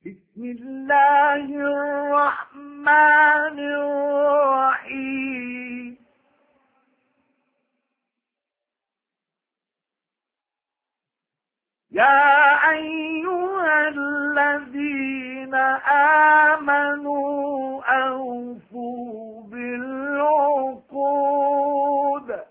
بسم الله الرحمن الرحيم يا أيها الذين آمنوا أوفوا بالعقود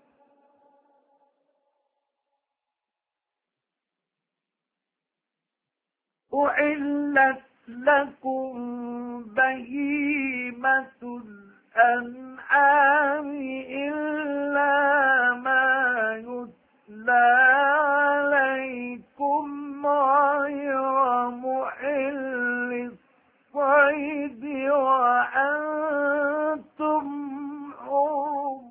أحلت لكم بهيمة الأنعام إلا ما يتلى عليكم غير محل الصيد وأنتم حرم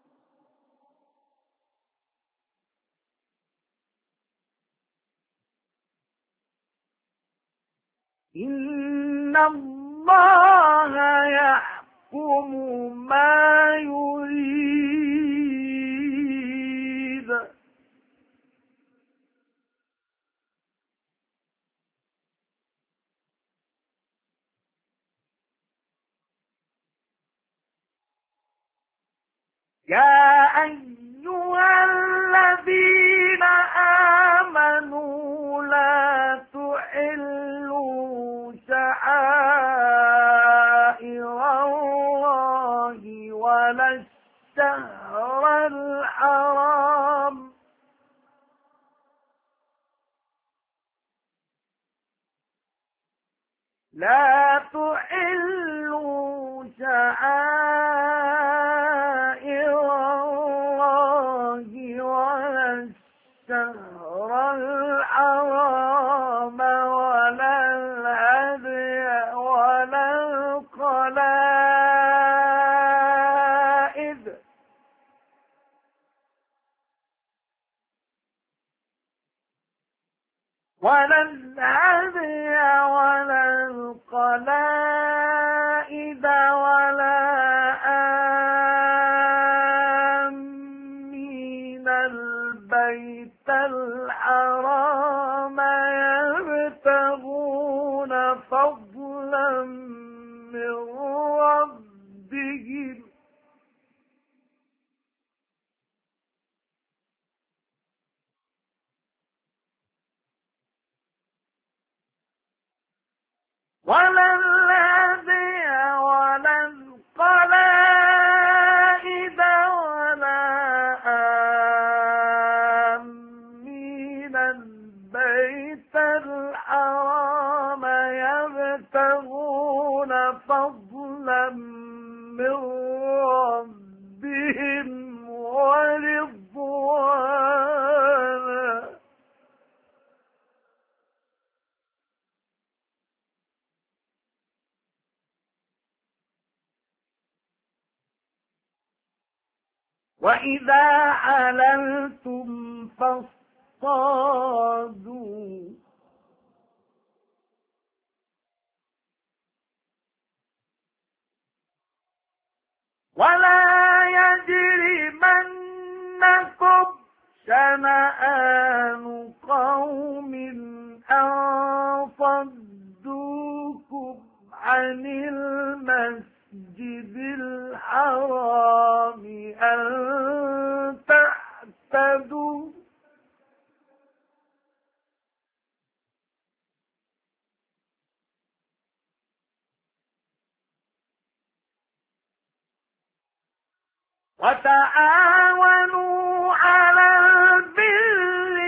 إن الله يحكم ما يريد يا أيها الذين آمنوا لا تحلوا شعائر الله ولا الشهر الحرام لا تحلوا شعائر الله ولا الشهر الحرام ولا الهدي ولا القلائد ولا الهدي ولا القلائد ولا آمين البيت الحرام يبتغون فضلا من ربهم ولا الهدي ولا القلائد ولا آمين البيت الحرام يبتغون فضلا من ربهم ورضوانا وإذا حللتم فاصطادوا ولا يجرمنكم شنآن قوم أن صدوكم عن المسجد الحرام أن تعتدوا وتعاونوا على البر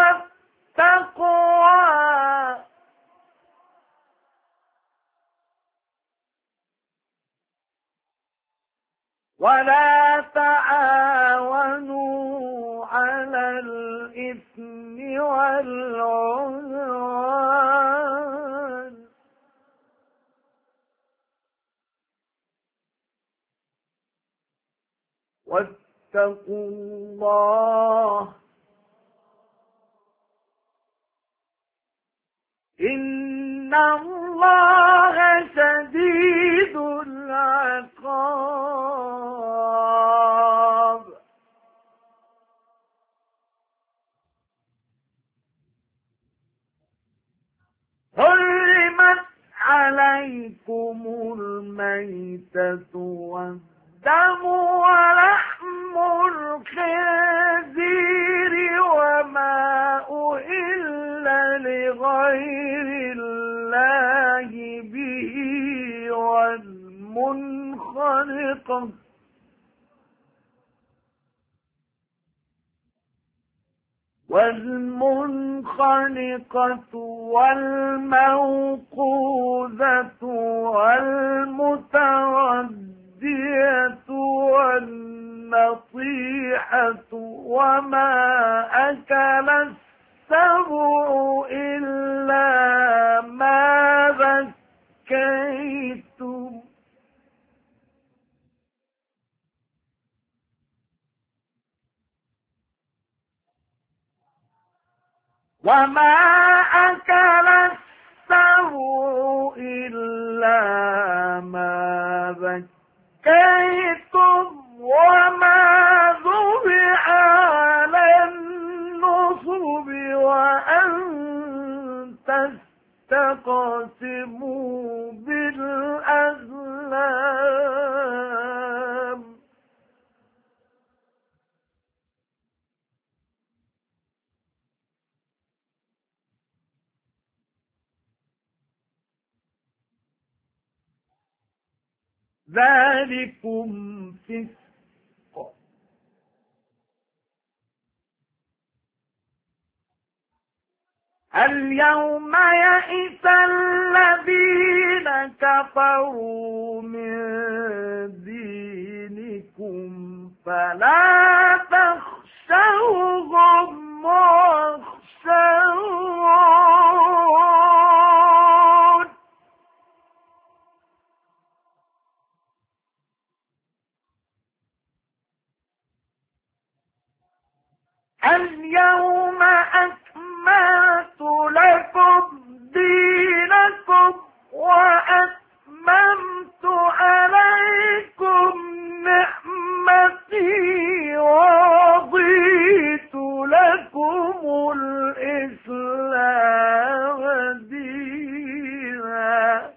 والتقوى ولا تعاونوا على الإثم والعدوان واتقوا الله إن الله شديد العقاب حرمت عليكم الميتة والدم ولحم الخنزير وما أهل لغير الله به والمنخنقة والموقوذة والمتردية والنطيحة وما أكل السبع إلا ما ذكيتم وما أكل السبع إلا ما ذكيتم وما ذبح على النصب وأن تستقسموا بالأزلام ذلكم فسق اليوم يئس الذين كفروا من دينكم فلا تخشوهم واخشون اليوم أكملت لكم دينكم وأتممت عليكم نعمتي ورضيت لكم الإسلام دينا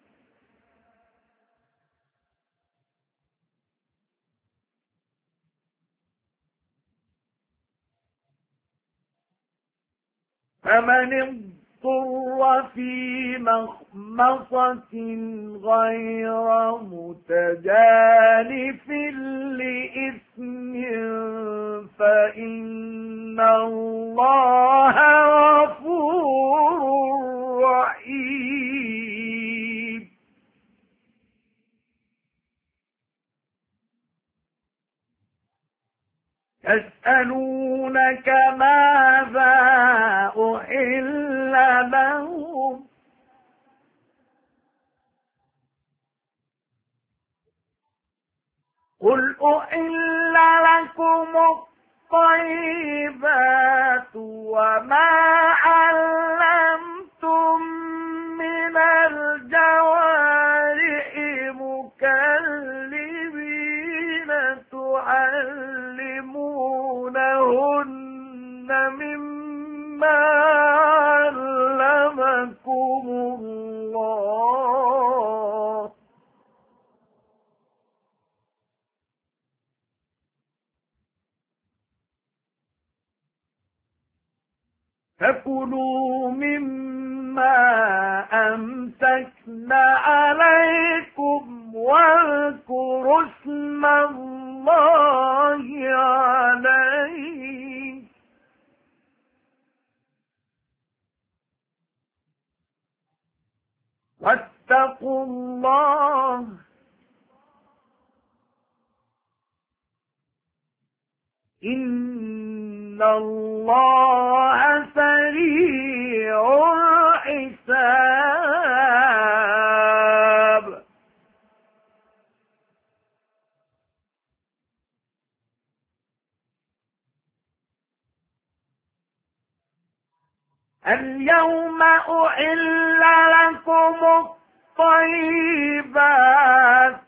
فمن اضطر في مخمصة غير متجانف لإثم فإن الله غفور رحيم يسألونك ماذا أحل لهم قل أحل لكم الطيبات وما علمتم من الجوارح مكلبين تعلمونهن مما علمكم الله فكلوا مما أمسكنا عليكم واذكروا اسم الله عليه واتقوا الله إن الله سريع الحساب اليوم أحل لكم الطيبات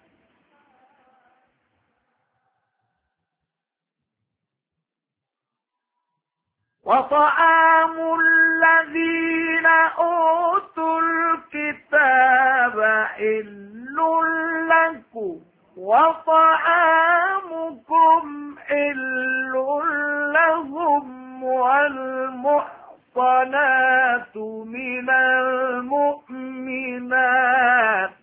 وطعام الذين أوتوا الكتاب حل لكم وطعامكم حل لهم والمحصنات من المؤمنات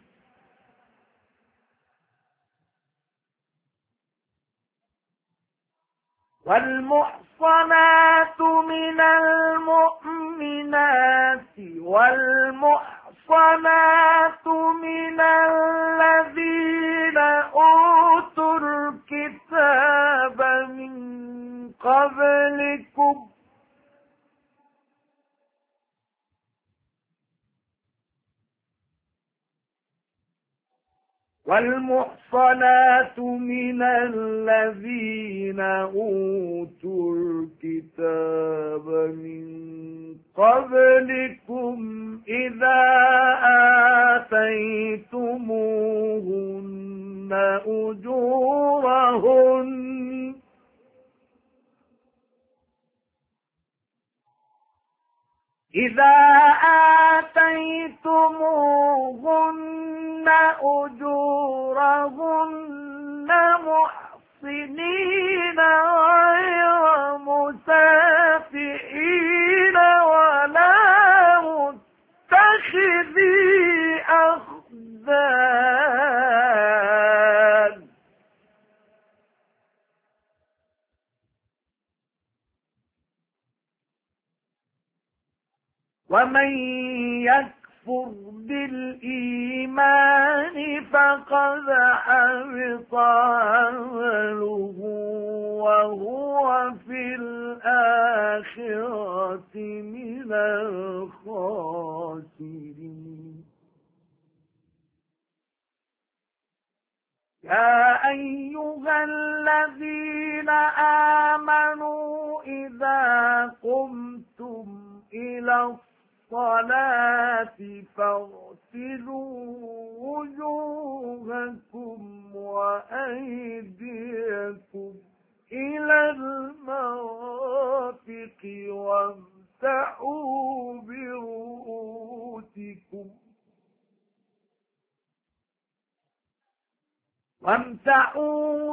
والمحصنات من الذين أوتوا الكتاب من قبلكم إذا آتيتموهن أجورهن محصنين غير مسافحين ولا متخذي أخدان ومن يكفر بالإيمان فقد حبط عمله وهو في الآخرة من الخاسرين يا أيها الذين آمنوا إذا قمتم إلى الصلاة فاغسلوا وجوهكم وأيديكم إلى المرافق وامسحوا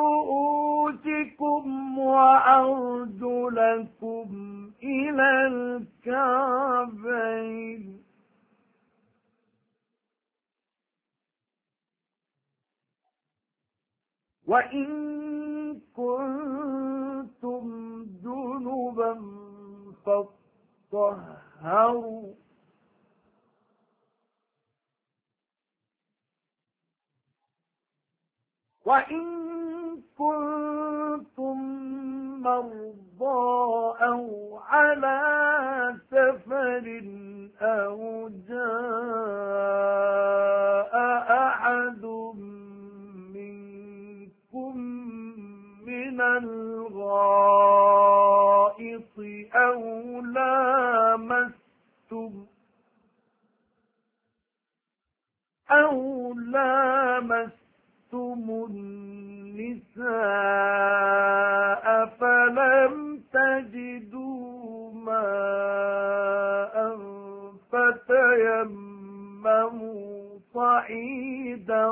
برؤوسكم وأرجلكم إلى الكعبين وإن كنتم جنبا فاطهروا وإن كنتم مرضى أو على سفر أو جاء أحد منكم من الغائط أو لامستم النساء فلم تجدوا ماء فتيمموا صعيدا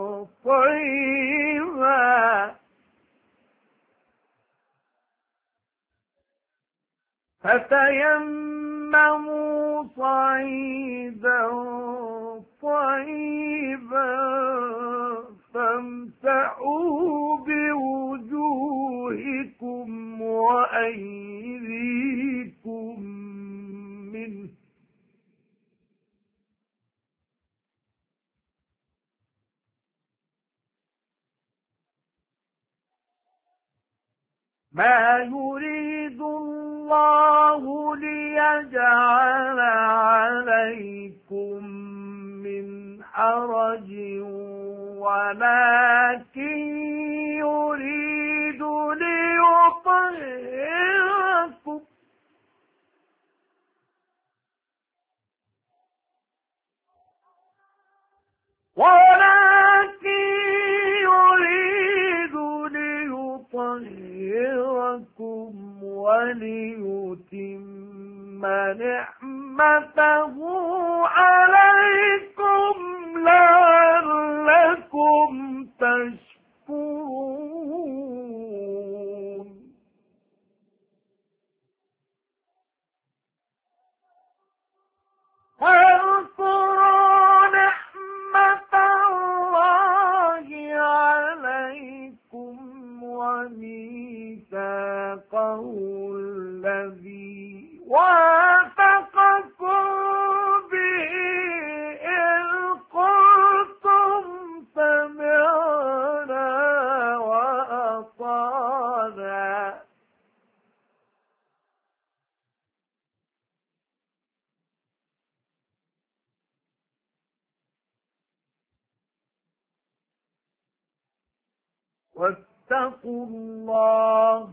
طيبا فامسحوا بوجوهكم وأيديكم منه ما يريد الله ليجعل عليكم من حرج ولكن يريد ليطهركم وليتم نعمته عليكم واتقوا الله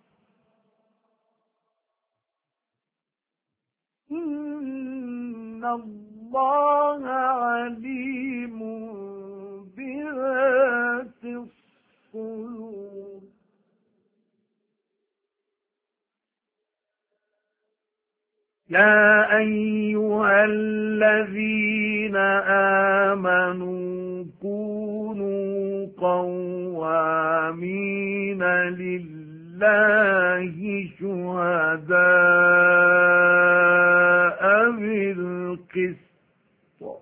إن الله عليم بذات الصدور يا أيها الذين آمنوا كونوا قوامين لله شهداء بالقسط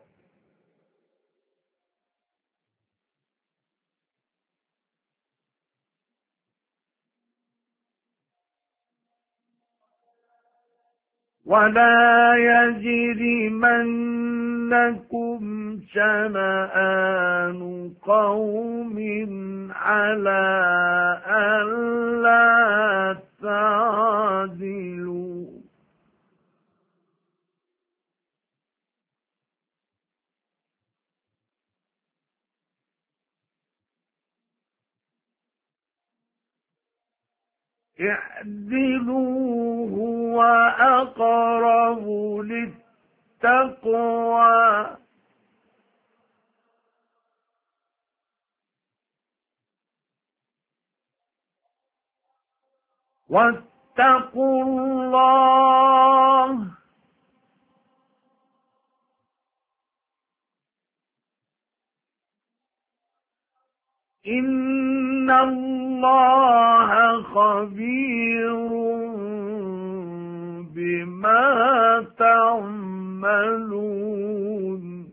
ولا يجرمنكم شنآن قوم على ألا تعدلوا اعدلوا هو أقرب للتقوى واتقوا الله إن الله خبير بما تعملون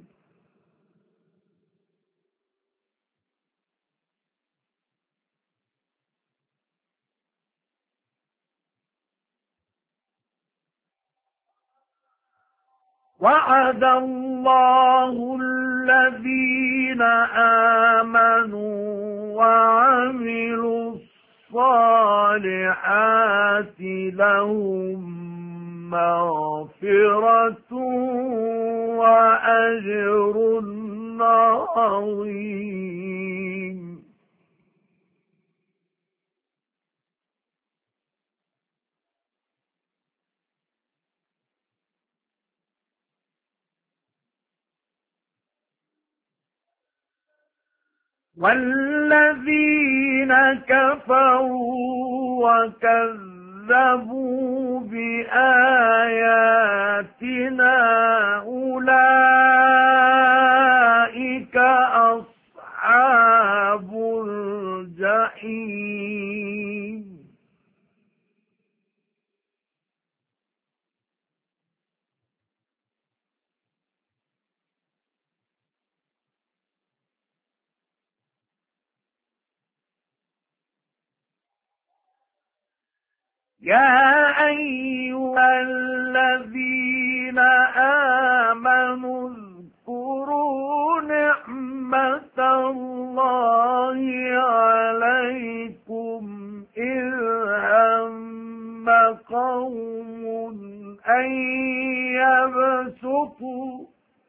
وعد الله الذين آمنوا وعملوا الصالحات لهم مغفرة وأجر عظيم والذين كفروا وكذبوا بآياتنا أولئك أصحاب الجحيم يا أيها الذين آمنوا اذكروا نعمة الله عليكم إذ هم قوم أن يبسطوا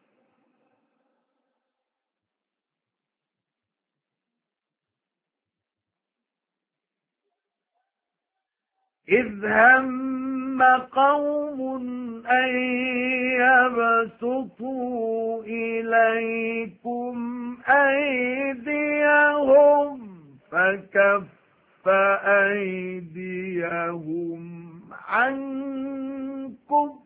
إذ هم قوم أن يبسطوا إليكم أيديهم فكف أيديهم عنكم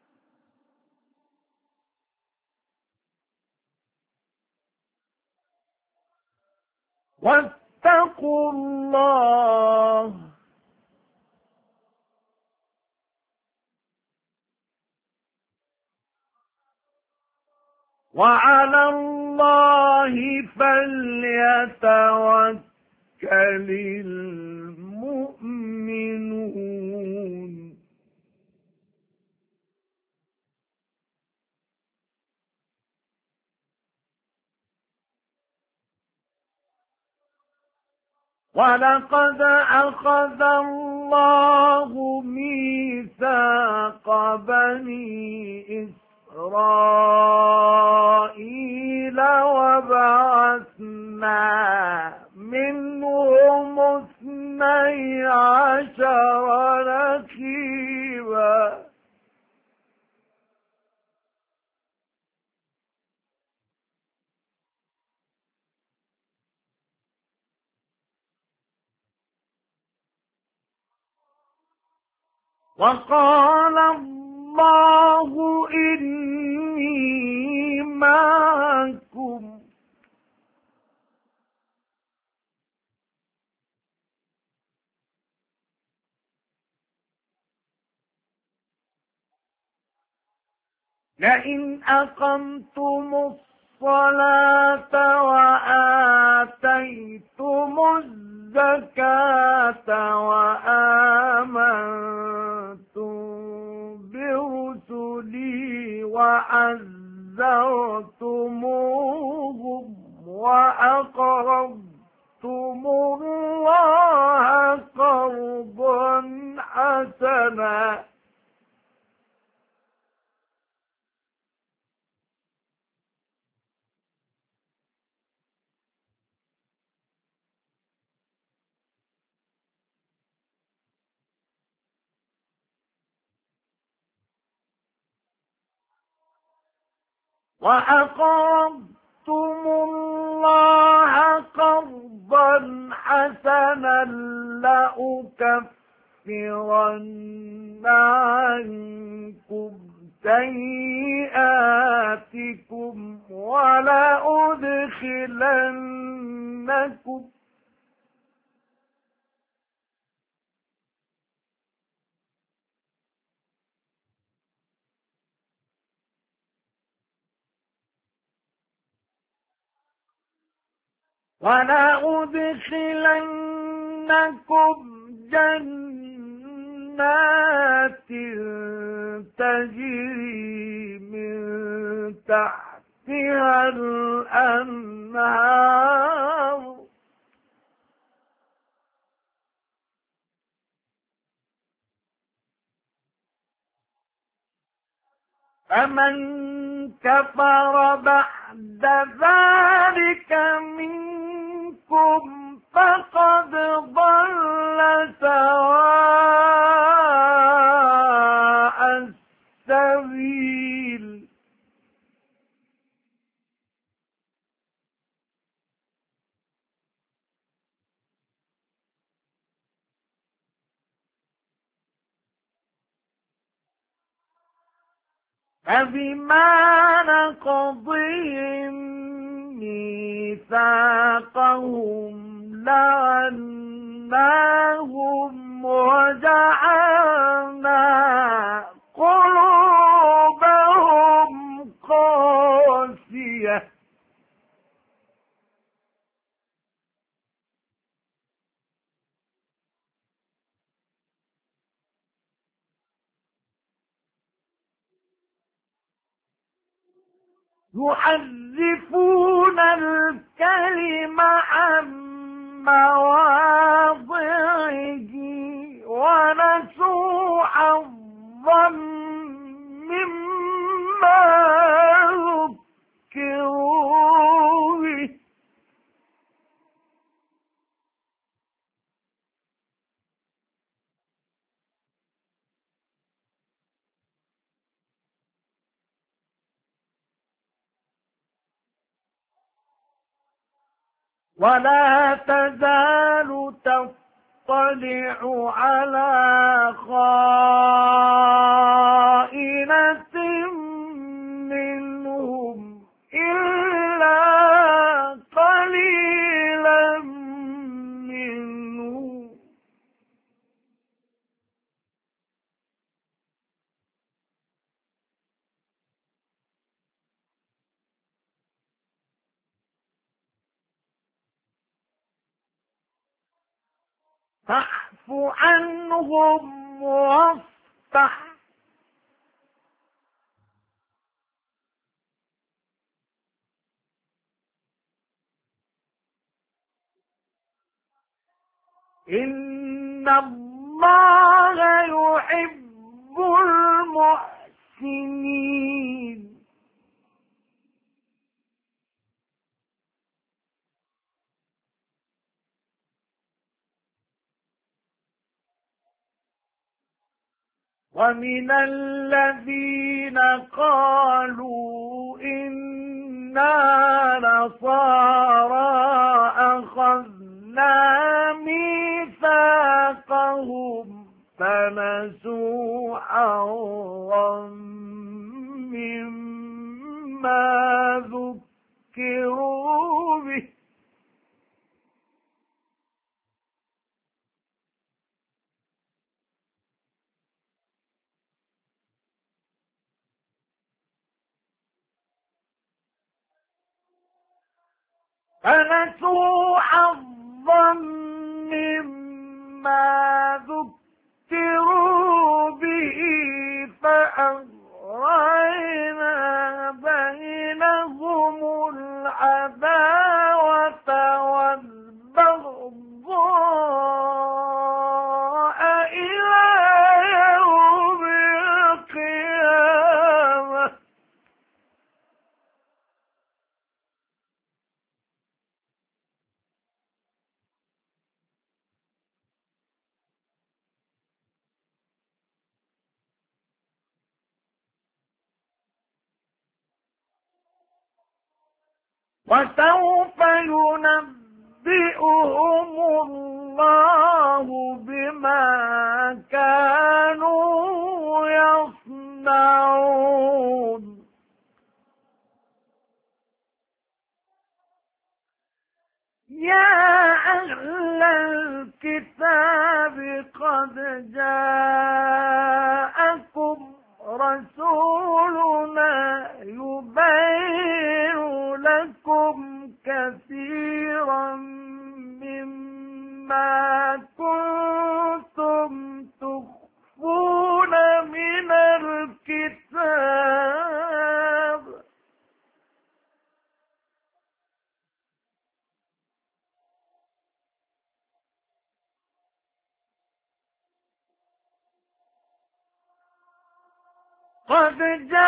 واتقوا الله وعلى الله فليتوكل المؤمنون ولقد أخذ الله ميثاق بني إسرائيل وبعثنا منهم عشر نقيبا وقال الله إني معكم لئن أقمتم الصلاة وآتيتم الزكاة وآمنتم برسلي وعزرتموهم وأقرضتم الله قرضا حسنا وأقرضتم الله قرضا حسنا لأكفرن عنكم سيئاتكم ولأدخلنكم جنات تجري من تحتها الأنهار فمن كفر بعد ذلك منكم فقد ضل سواء السبيل فبما نقضهم ميثاقهم لعناهم وجعلنا قلوبهم قاسية يحرفون الكلم عن مواضعه ونسوا حظا مما ذكروا به ولا تزال تطلع على خائنة منهم إلا قليلا منهم فاعف عنهم واصفح إن الله يحب المحسنين ومن الذين قالوا إنا نصارى أخذنا ميثاقهم فنسوا حظا مما ذكروا به مما ذكروا به فأغرينا بينهم العداوة والبغضاء إلى يوم القيامة وسوف ينبئهم الله بما كانوا يصنعون يا أهل الكتاب قد جاءكم رسولنا يبين لكم كثيرا مما كنتم تخفون من الكتاب قد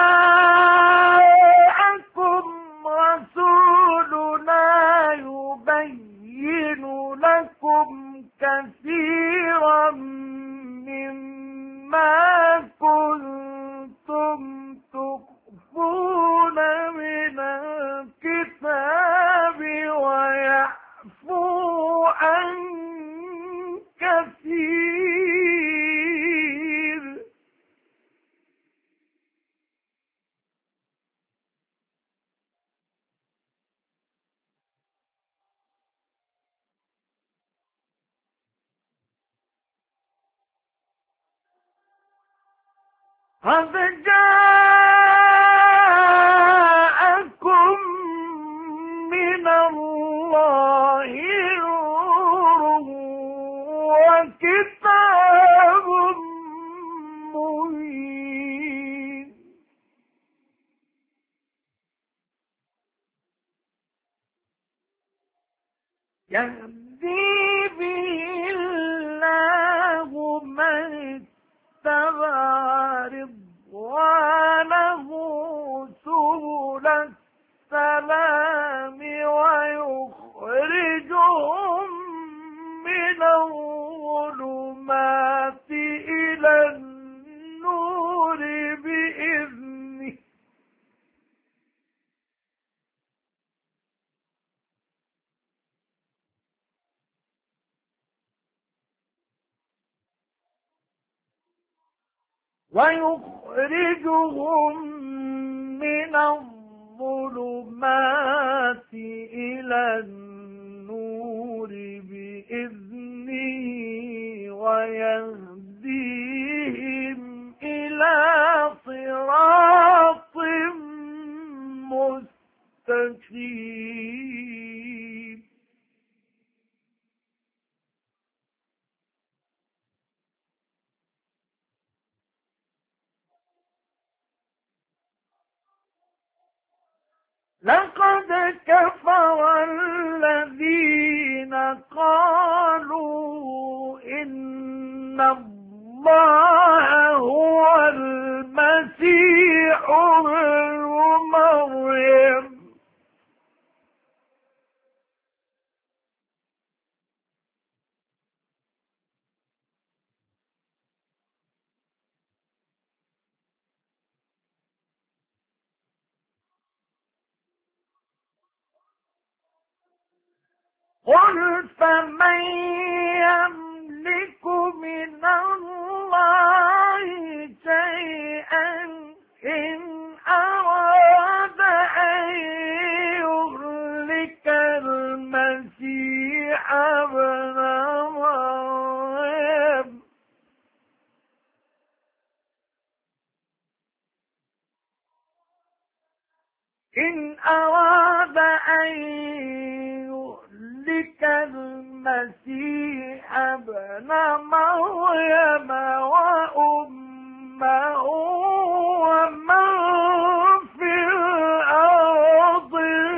جاءكم رسولنا يبين لكم كثيرا مما كنتم تخفون من الكتاب ويعفو عن كثير قد جاءكم من الله نور وكتاب مبين يهدي به الله من اتبع رضوانه سبل السلام ويخرجهم من الظلمات إلى النور بإذنه من الظلمات إلى النور بإذنه ويهديهم إلى صراط مستقيم لقد كفر الذين قالوا إن الله هو المسيح ابن مريم قل فمن يملك من الله شيئا إن أراد أن يهلك المسيح ابن مريم إن أراد أن يهلك المسيح ابن مريم وأمه ومن في الأرض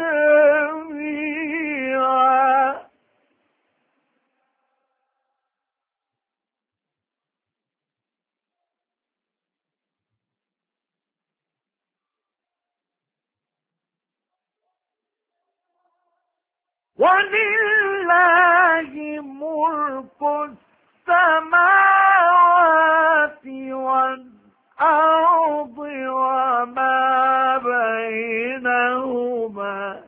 جميعا ولله ملك السماوات والأرض وما بينهما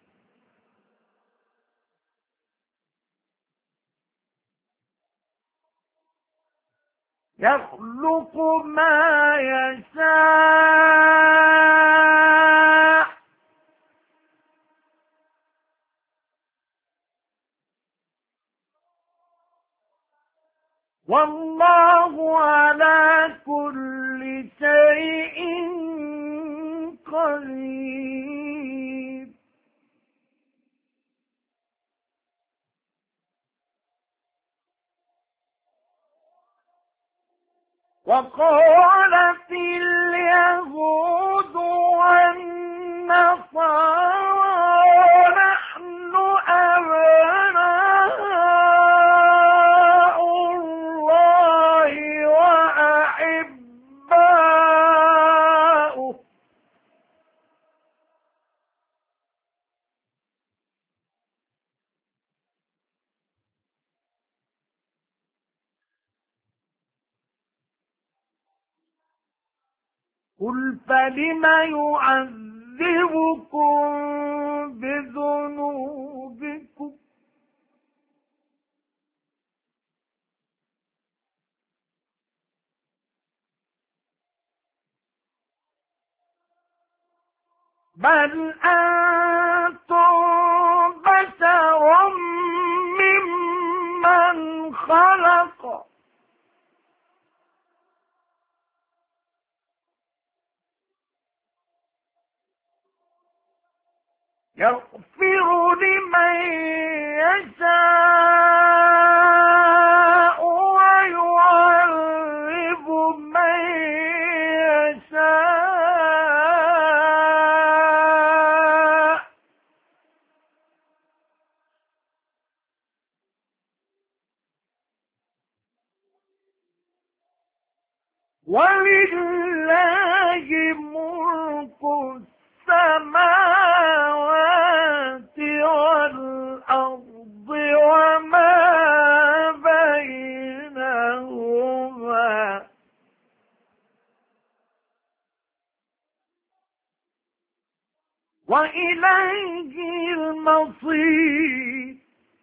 يخلق ما يشاء والله على كل شيء قدير وقالت اليهود والنصارى نحن أبناء الله وأحباؤه قل فلم يعذبكم بذنوبكم بل أنتم بشر ممن خلق يغفر لمن يشاء ويعذب من يشاء ولله ملك السماوات والأرض وما بينهما وإليه المصير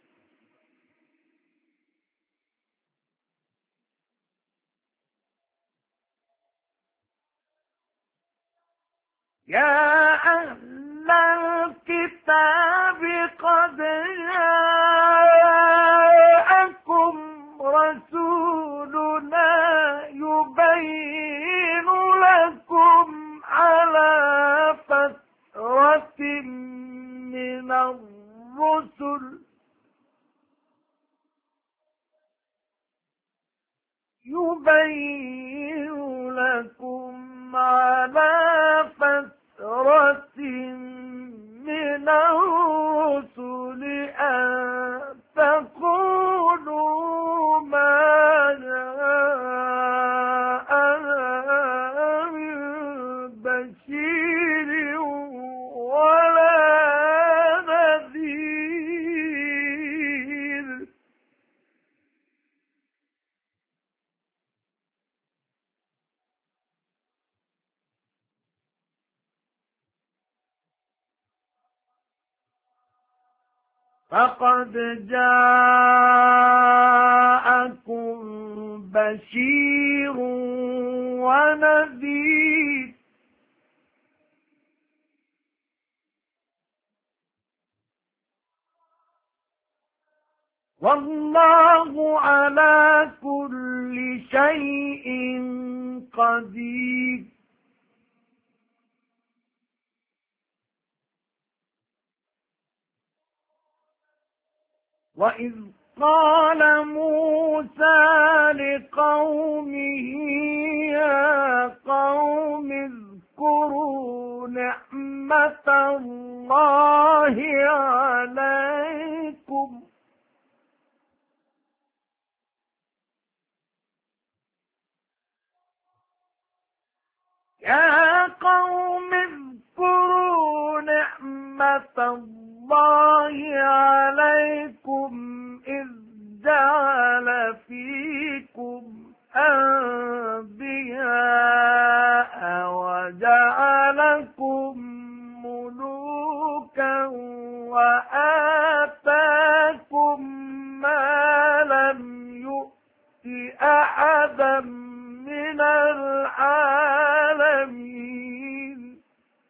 يا أهل الكتاب قد جاءكم رسولنا يبين لكم على فترة من الرسل يبين لكم على فترة من الرسل فقد جاءكم بشير ونذير والله على كل شيء قدير وإذ قال موسى لقومه يا قوم اذكروا نعمة الله عليكم يا قوم اذكروا نعمة الله عليكم إذ جعل فيكم أنبياء وجعلكم ملوكا وآتاكم ما لم يؤت أحدا من العالمين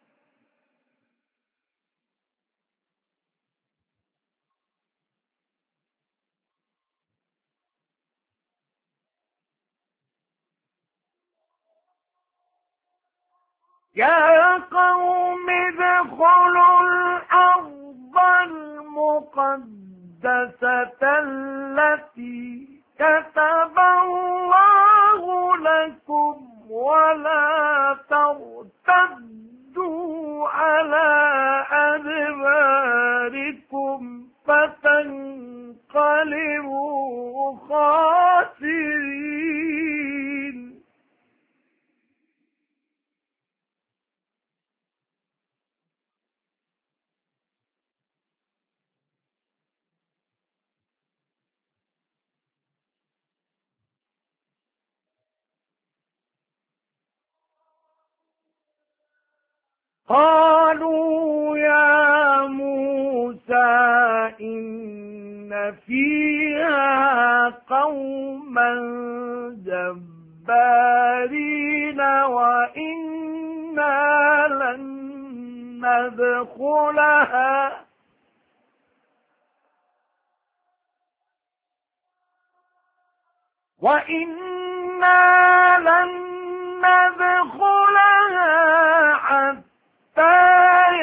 يا قوم ادخلوا الأرض المقدسة التي كتب الله لكم ولا ترتدوا على أدباركم فتنقلبوا خاسرين قالوا يا موسى إن فيها قوما جبارين وإنا لن ندخلها حتى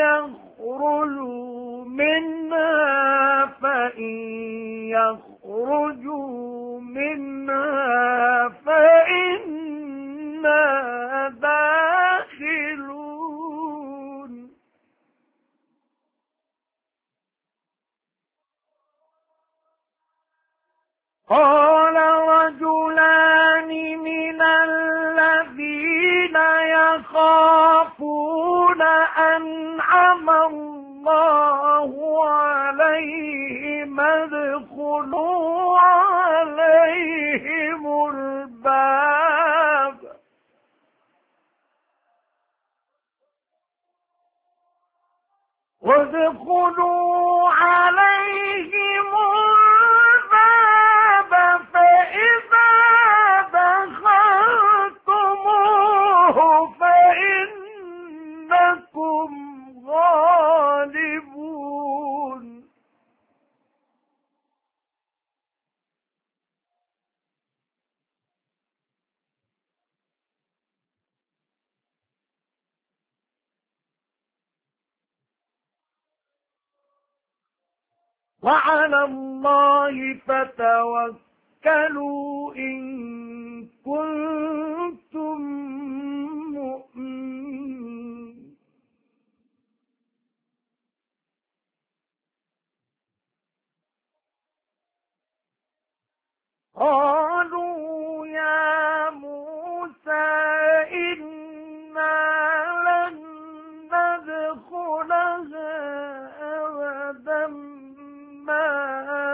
يخرجوا منها فإن يخرجوا منها فإنا داخلون قال رجلان من الذين يخافون أنعم الله عليهم ادخلوا عليهم الباب وادخلوا عليهم الباب فإذا دخلتموه فإنكم غالبون وعلى الله فتوكلوا إن كنتم مؤمنين قالوا يا موسى إنا لن ندخلها أبدا ما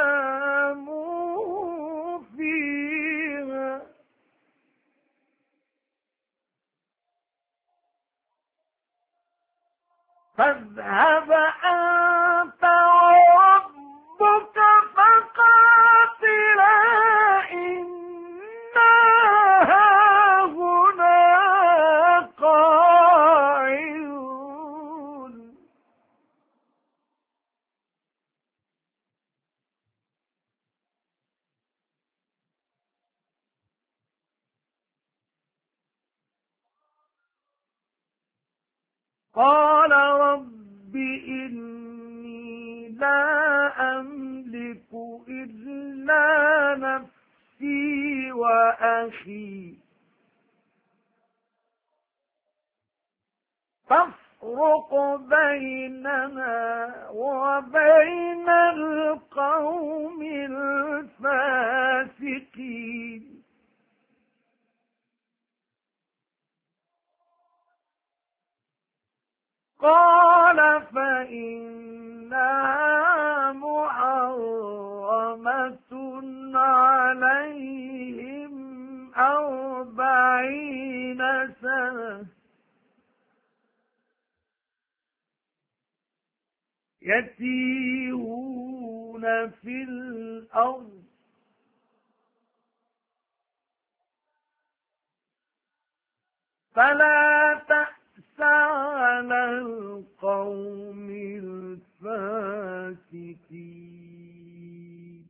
داموا فيها فاذهب أنت قال رب إني لا أملك إلا نفسي وأخي فافرق بيننا وبين القوم الفاسقين قال فإنها محرمة عليهم 40 سنة يتيهون في الأرض فلا تأس على القوم الفاسقين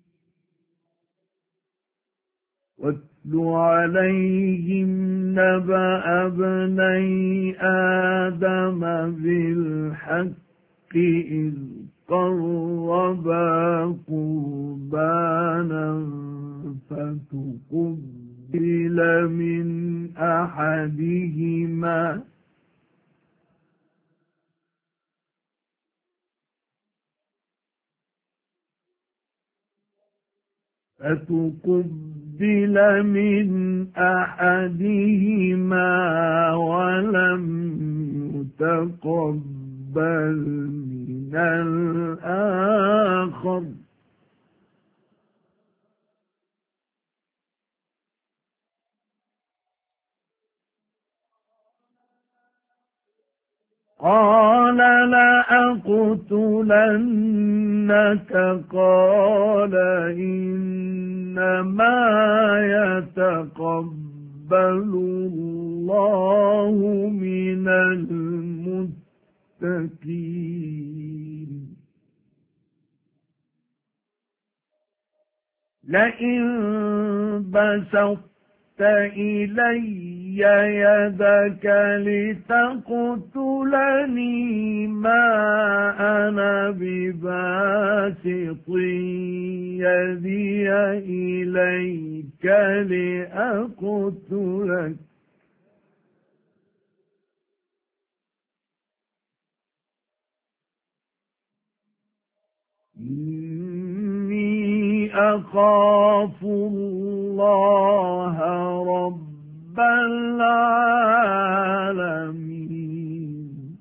واتل عليهم نبأ ابني آدم بالحق إذ قربا قربانا فتقبل من أحدهما ولم يتقبل من الآخر قال لأقتلنك قال إنما يتقبل الله من المتقين لئن بسطت إلي يدك لتقتلني ما أنا بباسط يدي إليك لأقتلك إني أخاف الله رب العالمين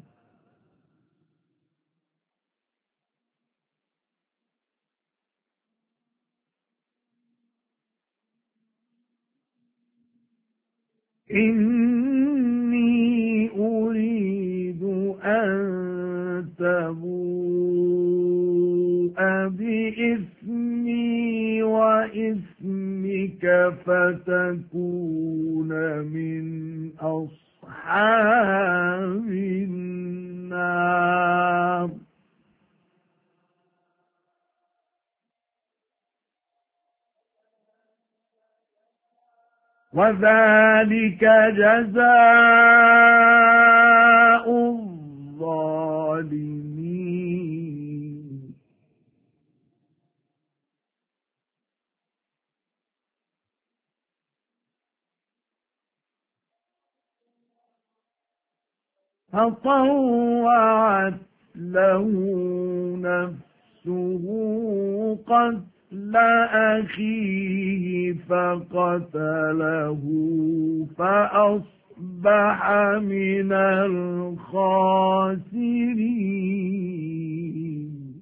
إني أريد أن تبوء بإثمي وإثمك فتكون من أصحاب النار وذلك جزاء الظالمين فطوعت له نفسه قتل أخيه فقتله فأصبح من الخاسرين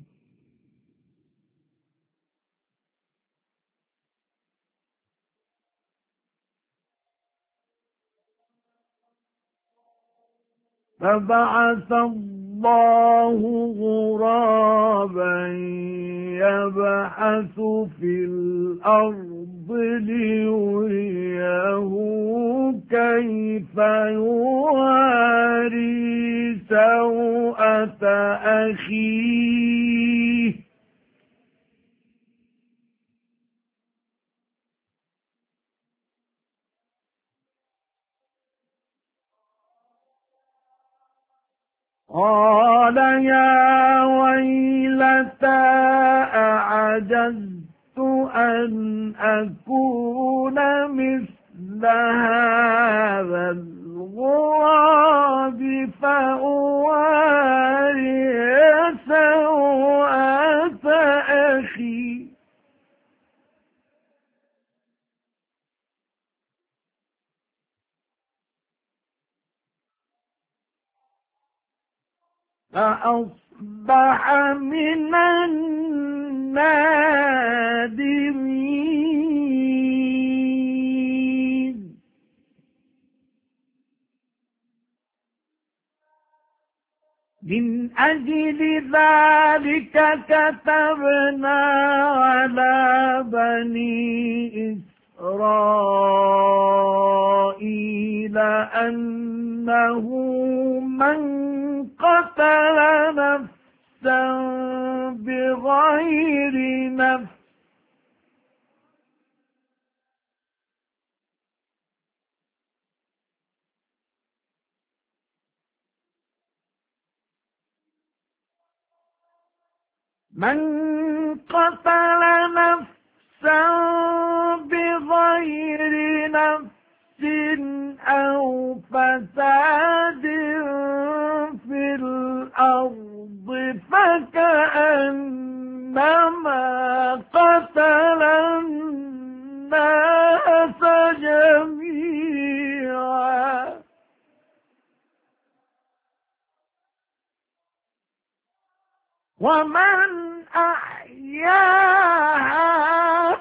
فبعث الله غرابا يبحث في الأرض ليريه كيف يواري سوءة أخيه قال يا ويلتى أعجزت أن أكون مثل هذا الغراب فأواري سوءة أخي. فأصبح من النادمين. من أجل ذلك كتبنا على بني إسرائيل أنه من قتل نفسا بغير نفس بغير نفس أو فساد في الأرض فكأنما قتل الناس جميعا. ومن أحياها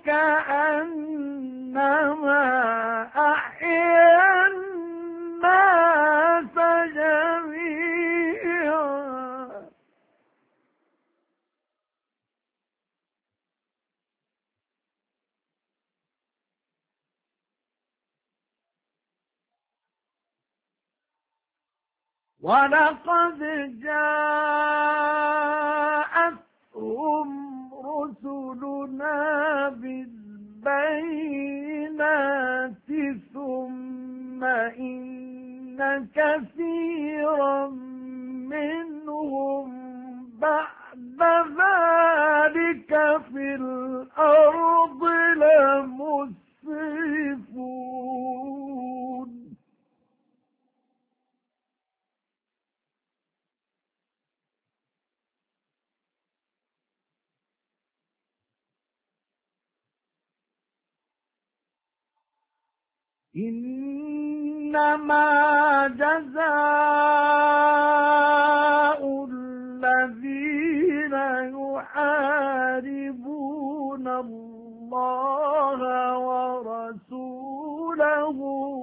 فكأنما أحيا الناس جميعا. ولقد جاءتهم رسلنا بالبينات ثم إن كثيرا منهم بعد ذلك في الأرض لمسرفون. إنما جزاء الذين يحاربون الله ورسوله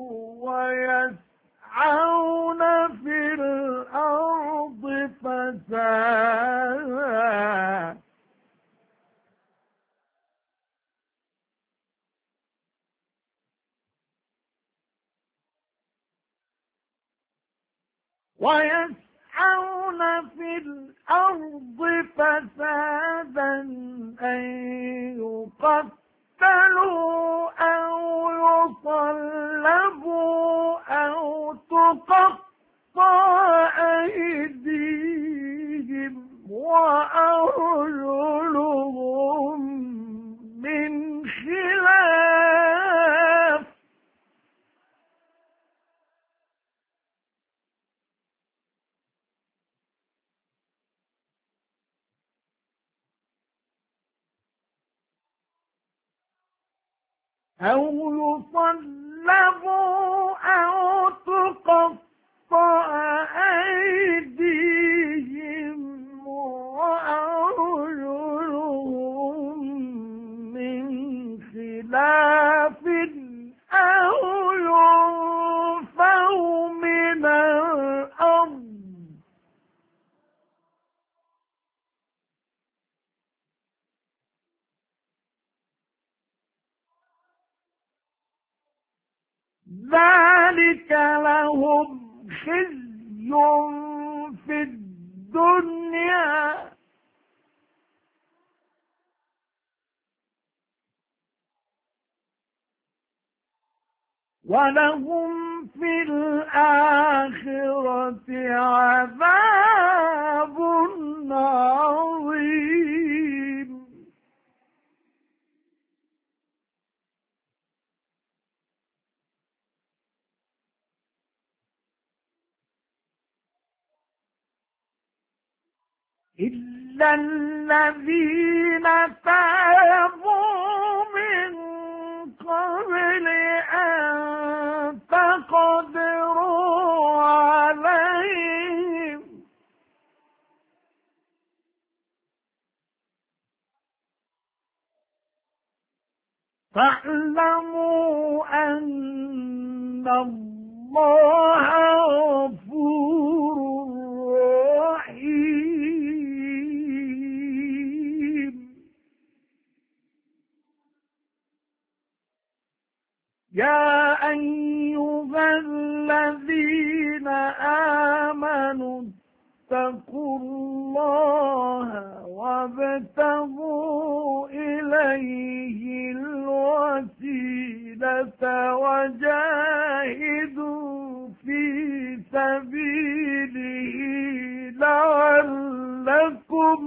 ويسعون في الأرض فسادا أن يقتلوا أو يصلبوا أو تقطع أيديهم وأرجلهم من خلاف أو يصلبوا أو تقطع أيديهم وأرجلهم من خلاف أو ينفوا من الأرض ذلك لهم خزي في الدنيا ولهم في الآخرة عذاب عظيم إلا الذين تابوا من قبل أن تقدروا عليهم فاعلموا أن الله غفور رحيم يا أيها الذين آمنوا اتقوا الله وابتغوا إليه الوسيلة وجاهدوا في سبيله لعلكم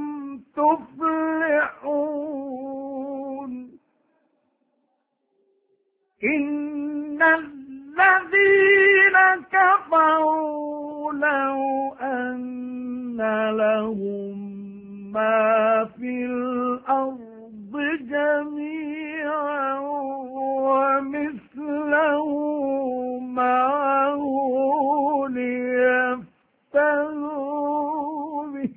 تفلحون إن الذين كفروا لو أن لهم ما في الأرض جميعا ومثله معه ليفتدوا به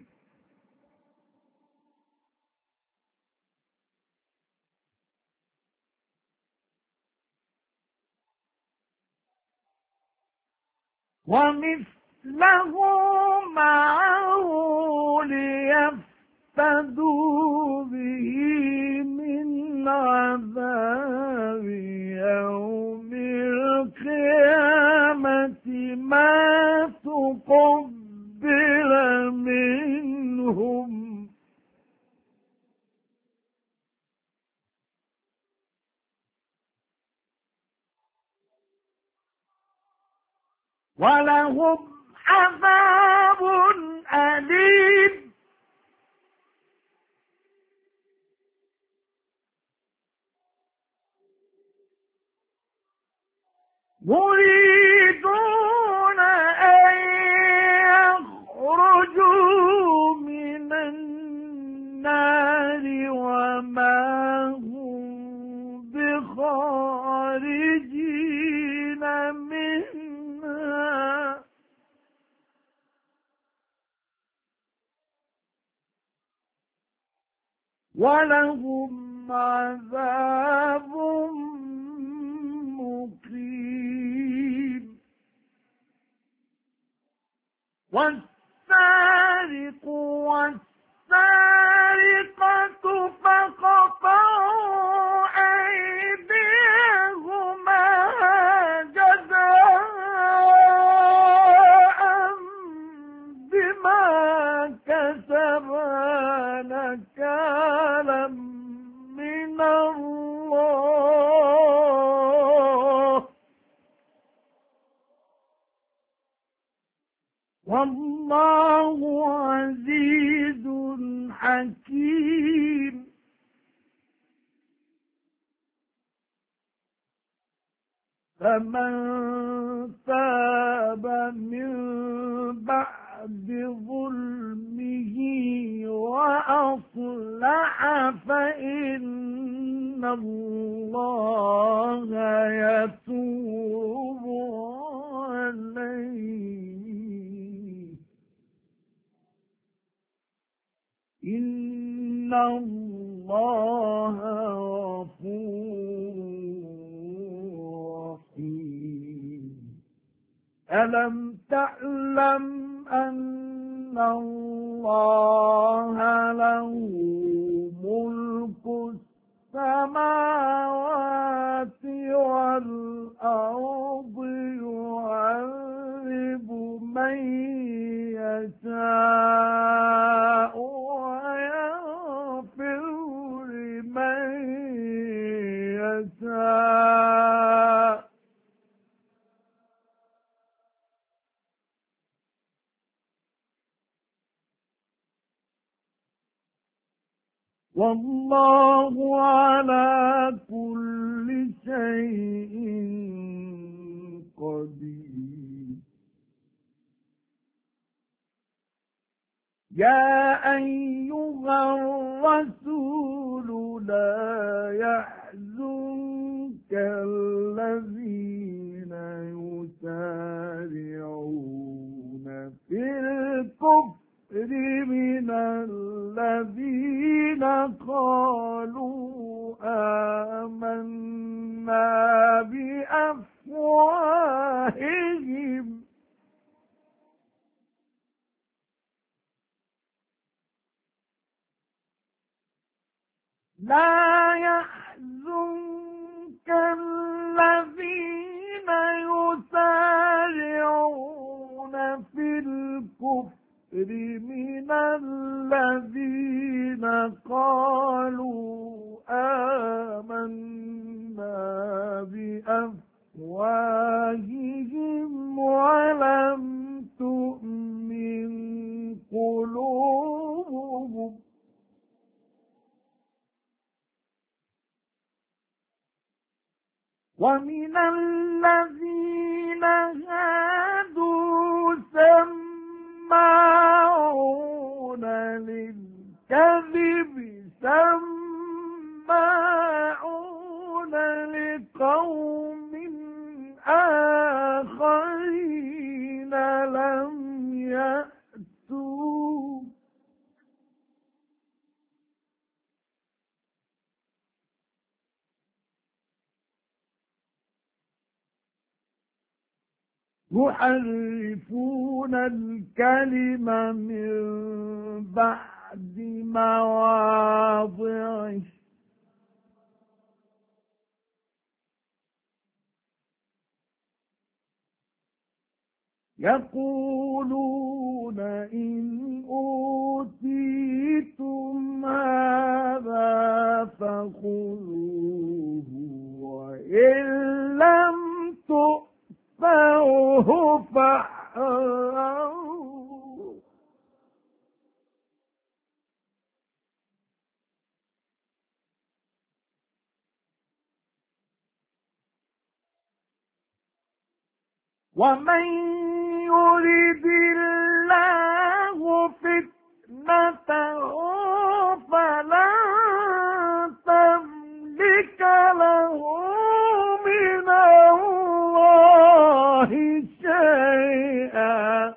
ليفتدوا به من عذاب يوم القيامة ما تقبل منهم ولهم عذاب أليم يريدون أن يخرجوا من النار وما هم بخارجين منها ولهم عذاب مقيم والسارق والسارقة فقطعوا أيديهما جزاء بما كسبا نكالا من الله والله عزيز حكيم فمن تاب من بعد ظلمه وأصلح فإن الله يتوب عليه إن الله غفور رحيم ألم تعلم أن الله له ملك السماوات والأرض يعذب من يشاء ويغفر لمن يشاء والله على كل شيء قدير. يا أيها الرسول لا يحزنك الذين يسارعون في الكفر من الذين قالوا آمنا بأفواههم لا يحزنك الذين يسارعون في الكفر من الذين قالوا آمنا بأفواههم ولم تؤمن قلوبهم ومن الذين هادوا سماعون للكذب سماعون لقوم آخرين لم يأتوا يحرفون الكلم من بعد مواضعه يقولون إن أوتيتم هذا فخذوه وإن لم تؤتوه فاحذروا ومن يرد الله فتنته فلن تملك له من الله شيئا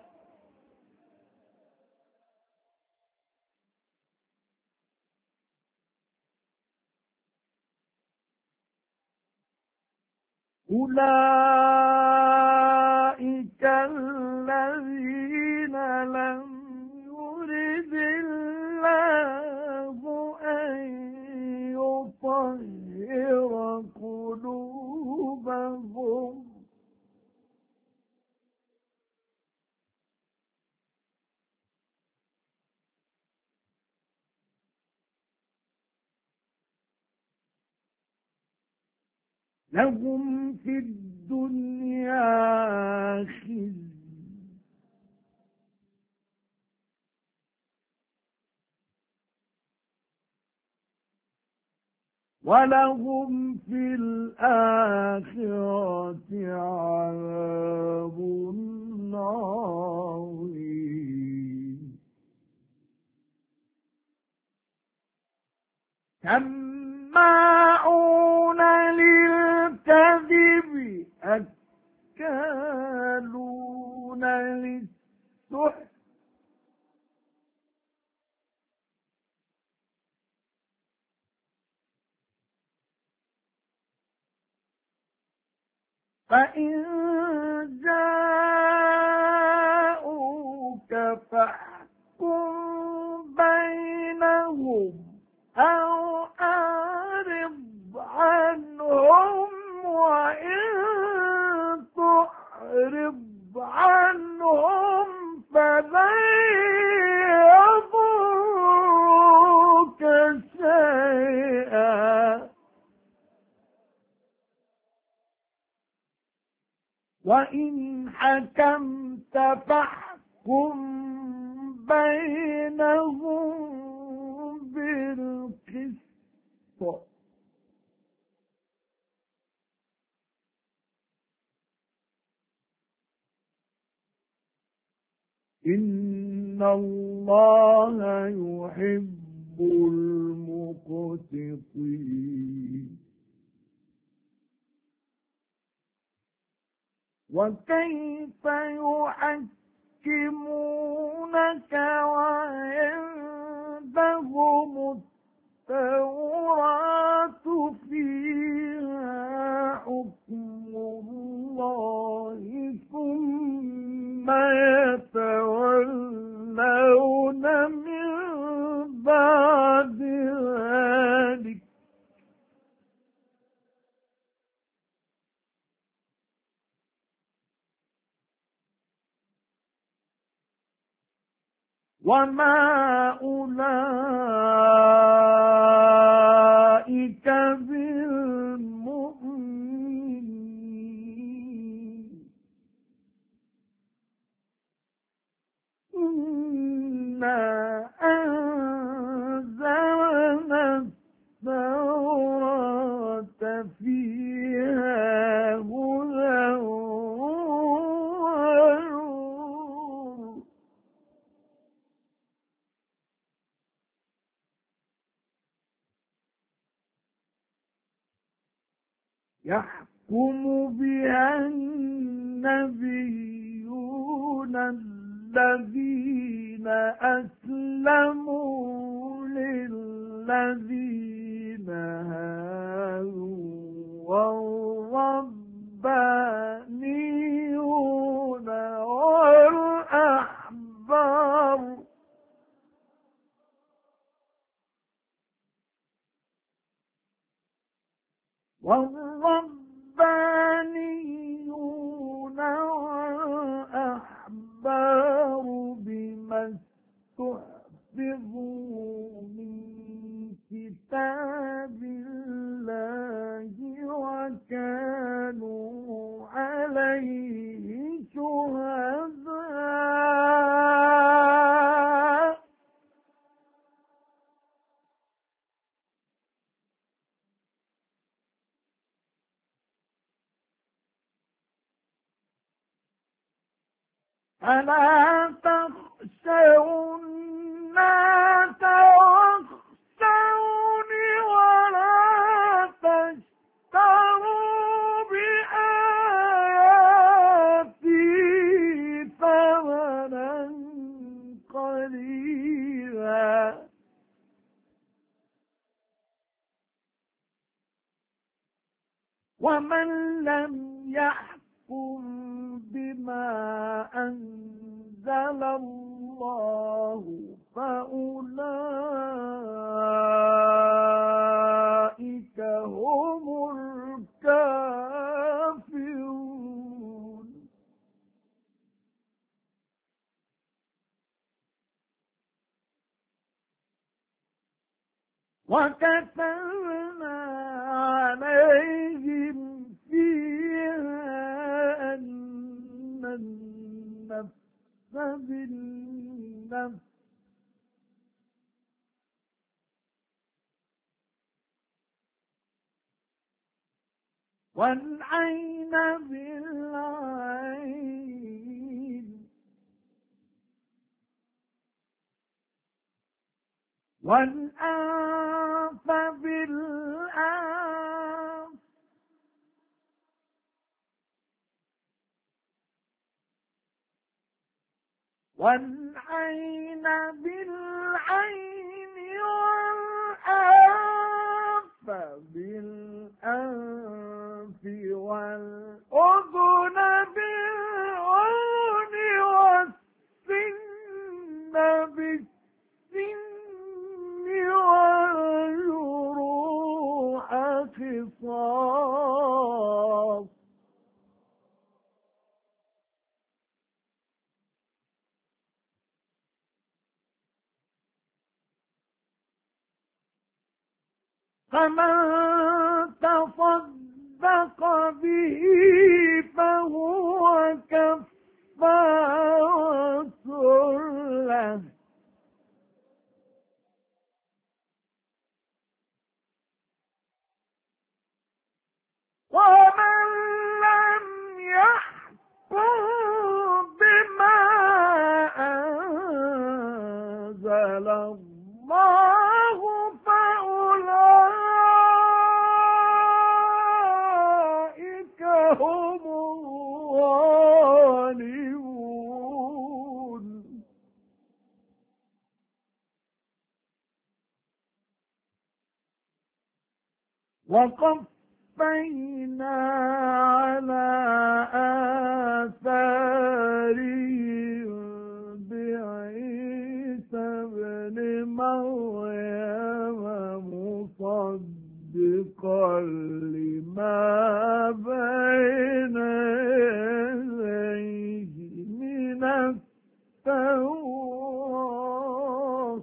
أولئك الذين لم يرد الله أن يطهر قلوبهم لهم في الدنيا خزي ولهم في الآخرة عذاب عظيم سماعون للكذب أكالون للسحت فإن جاءوك فاحكم بينهم أو أعرض عنهم وإن تعرض عنهم فلن يضروك شيئا وإن حكمت فاحكم بينهم بالقسط إن الله يحب المقسطين. وكيف يحكمونك وعندهم التوراة فيها حكم الله ثم يتولون من بعد ذلك وما أولئك بالمؤمنين. إنا أنزلنا التوراة فيها هدى ونور يحكم بها النبيون الذين أسلموا للذين هادوا والربانيون والأحبار بما استحفظوا من كتاب الله وكانوا عليه شهداء. فلا تخشوا الناس واخشوني ولا تشتروا بآياتي ثمنا قليلا ومن لم يحكم بما أنزل الله فأولئك هم الكافرون. وكتبنا عليهم فيها أن النفس بالنفس والعين بالعين والأنف بالأنف والعين بالعين والأنف بالأنف والأذن بالأذن والسن بالسن والجروح قصاص. فمن تصدق به فهو كفارة له ومن لم يحكم بما أنزل أنزل الله فأولئك هم الظالمون. وقفينا على آثارهم بعيسى ابن مريم مصدقا لما بين يديه من التوراة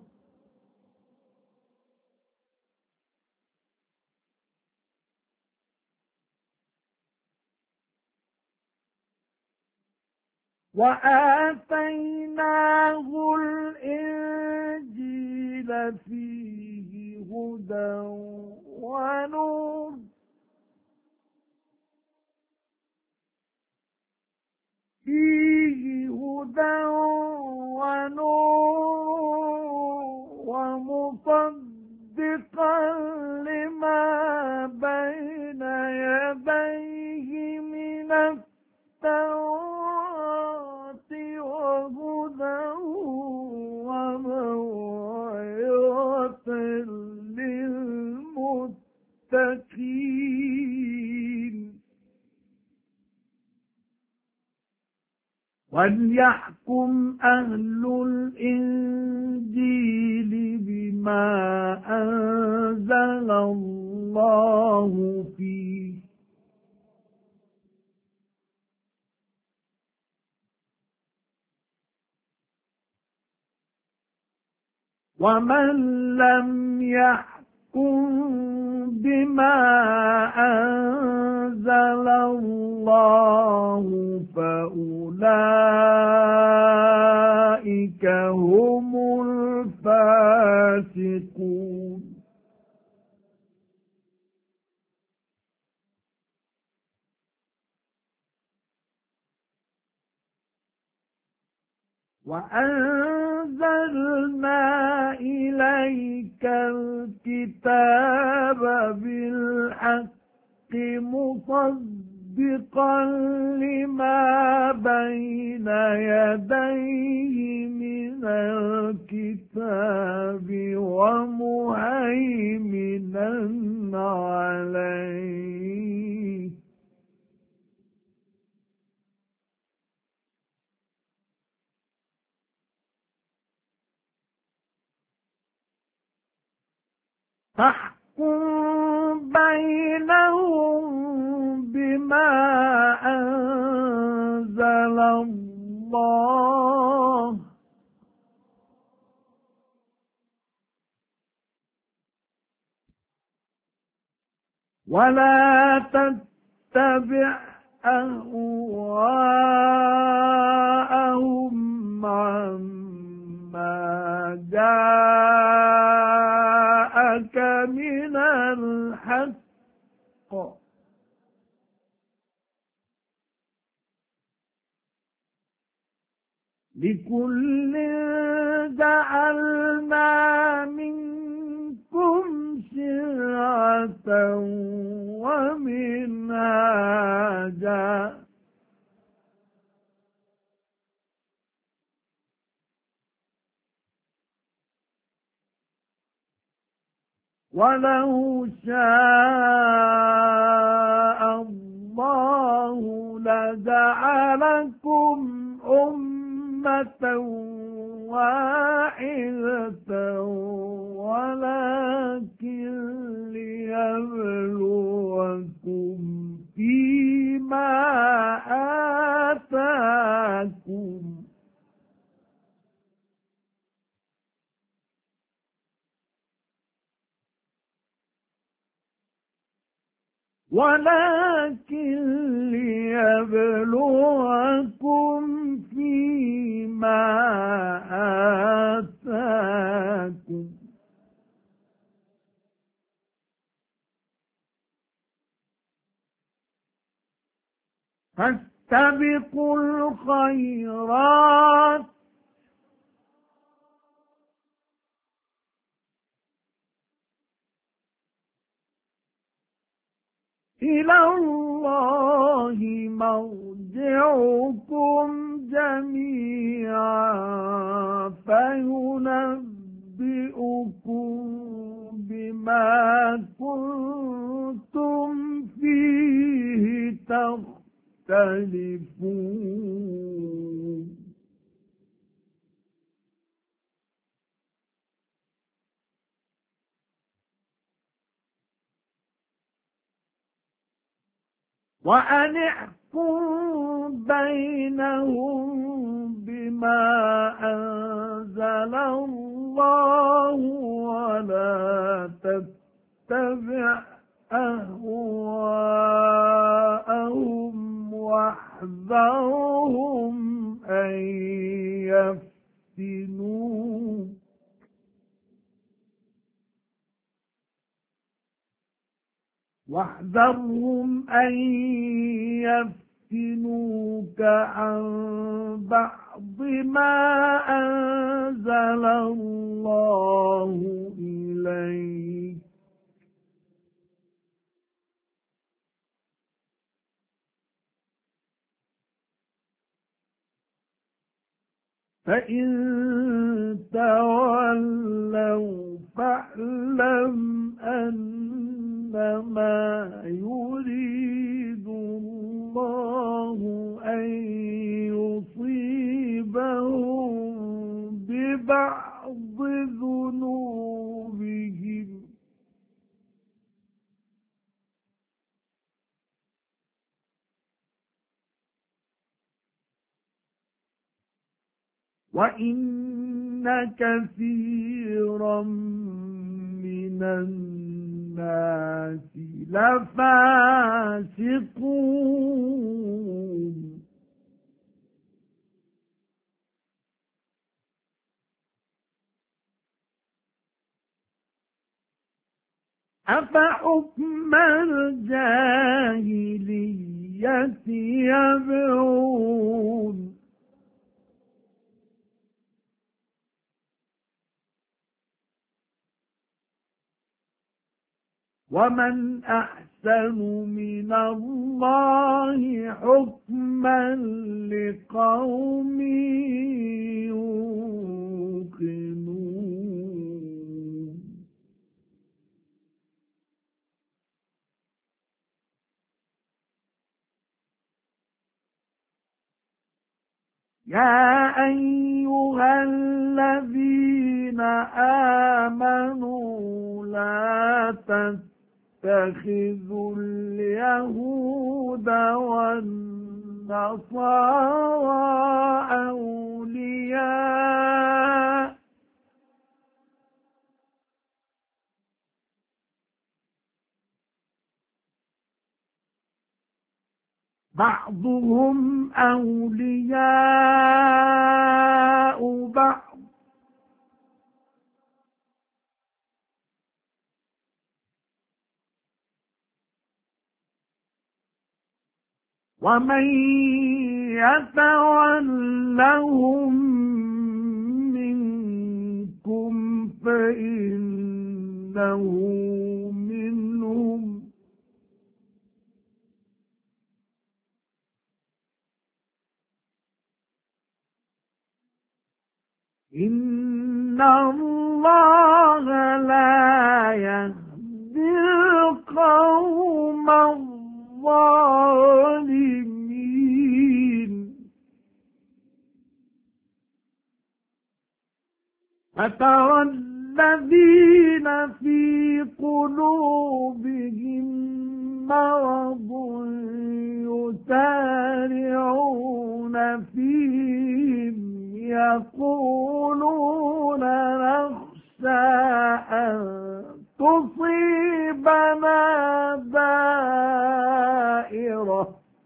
وآتيناه الإنجيل فيه هدى ونور ومصدقا لما بين يديه من التوراة وهدى وموعظة للمتقين. وليحكم أهل الإنجيل بما أنزل الله فيه ومن لم يحكم بما أنزل الله فأولئك هم الفاسقون. وأنزلنا إليك الكتاب بالحق مصدقا لما بين يديه من الكتاب ومهيمنا عليه فاحكم بينهم بما أنزل الله ولا تتبع أهواءهم عما جاءك من الحق لكل جعلنا منكم شرعة ومنهاجا ولو شاء الله لجعلكم أمة واحدة ولكن ليبلوكم فيما آتاكم آتاكم فاستبقوا الخيرات إلى الله مرجعكم جميعا فينبئكم بما كنتم فيه تختلفون وأن احكم بينهم بما أنزل الله ولا تتبع أهواءهم واحذرهم أن يفتنوك عن بعض ما أنزل الله إليك فإن تولوا فاعلم أنما يريد الله أن يصيبهم ببعض ذنوبهم وَإِنَّ كَثِيرًا مِنَ النَّاسِ لَفَاسِقُونَ أَفَحُكْمَ الْجَاهِلِيَّةِ يَبْغُونَ وَمَنْ أَحْسَنُ مِنَ اللَّهِ حُكْمًا لِقَوْمٍ يُوقِنُونَ يَا أَيُّهَا الَّذِينَ آمَنُوا لَا تَتَّخِذُوا الْيَهُودَ وَالنَّصَارَىٰ أَوْلِيَاءَ بَعْضُهُمْ أَوْلِيَاءُ بَعْضٍ وَمَن يَتَوَلَّهُم مِّنكُمْ فَإِنَّهُ مِنْهُمْ ۗ إِنَّ اللَّهَ لَا يَهْدِي الْقَوْمَ الظَّالِمِينَ فَتَرَى الَّذِينَ فِي قُلُوبِهِم مَّرَضٌ يُسَارِعُونَ فِيهِمْ يَقُولُونَ نَخْشَىٰ أَن تُصِيبَنَا دَائِرَةٌ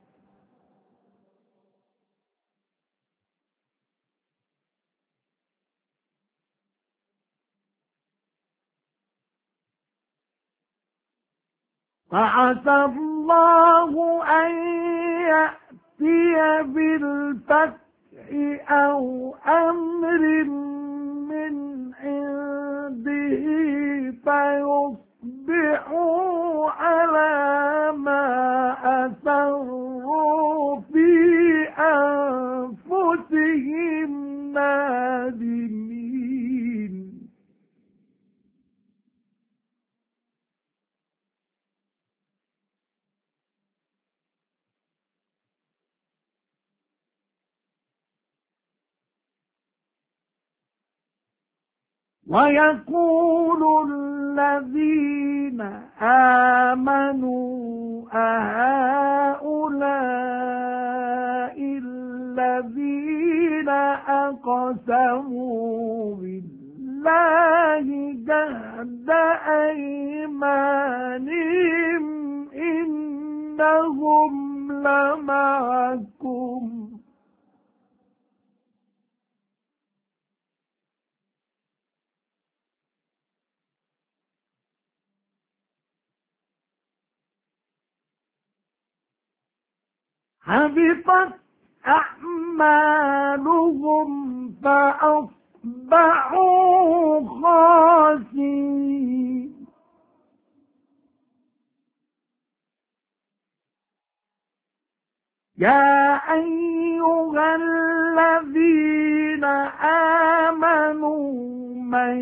فَعَسَى اللَّهُ أَن يَأْتِيَ بِالْفَتْحِ أَوْ أَمْرٍ مِّنْ عِندِهِ فَيُصْبِحُوا عَلَىٰ مَا ويقول الذين آمنوا أهؤلاء الذين أقسموا بالله جهد أيمانهم إنهم لمعكم حبطت أعمالهم فأصبحوا خاسرين يا أيها الذين آمنوا من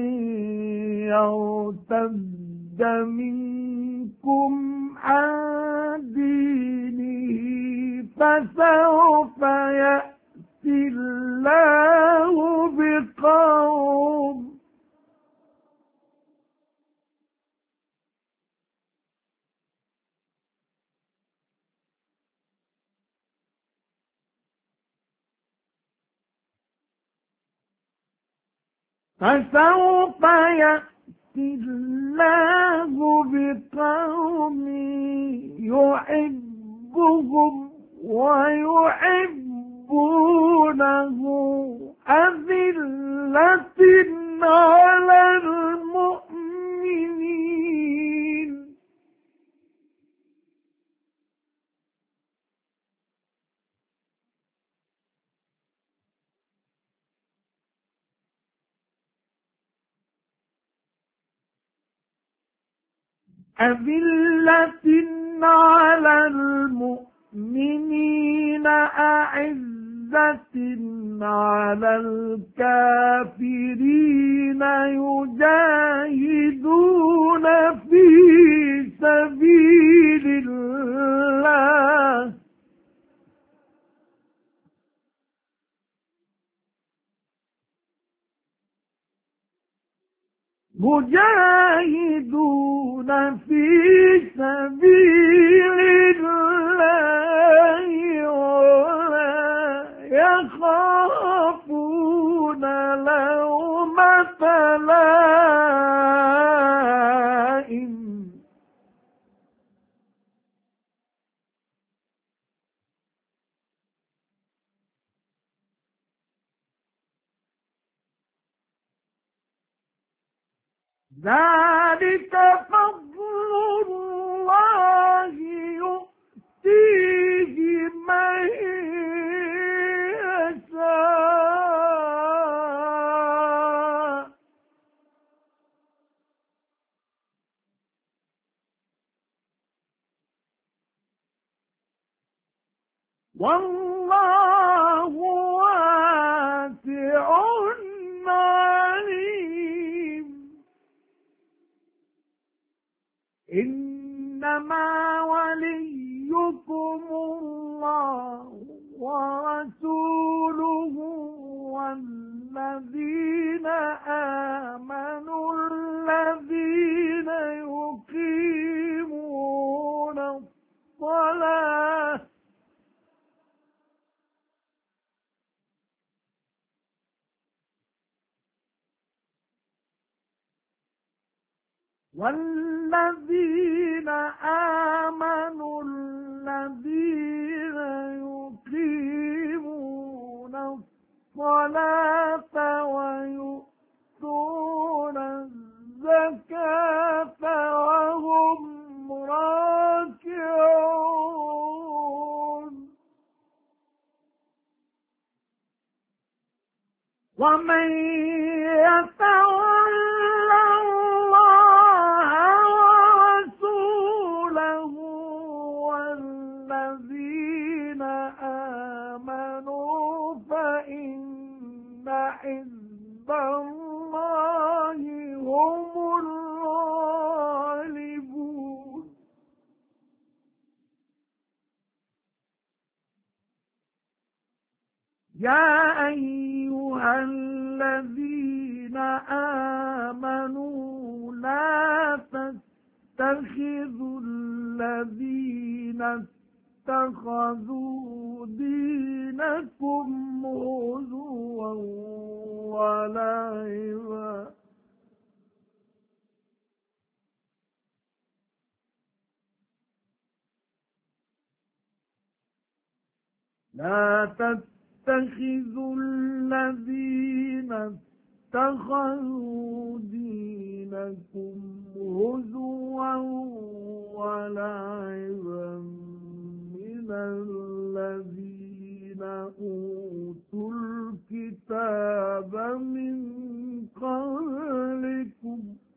يرتد منكم عن دينه فسوف يأتي الله بقوم يحبهم ويحبونه أذلة على المؤمنين أذلة على المؤمنين أعزة على الكافرين يجاهدون في سبيل الله مجاهدون في سبيل الله ولا يخافون لومة لائم ذلك فضل الله يؤتيه من يشاء والله واسع عليم إنما وليكم الله ورسوله والذين آمنوا الذين يقيمون الصلاة والذين آمنوا الذين يقيمون الصلاة ويؤتون الزكاة وهم راكعون ومن يتولى الله ورسوله والذين آمنوا فإن حزب الله هم الغالبون يا أيها الذين اتخذوا دينكم هزوا ولعبا لا تتخذوا الذين اتخذوا دينكم هزوا ولعبا من الذين أوتوا الكتاب من قبلكم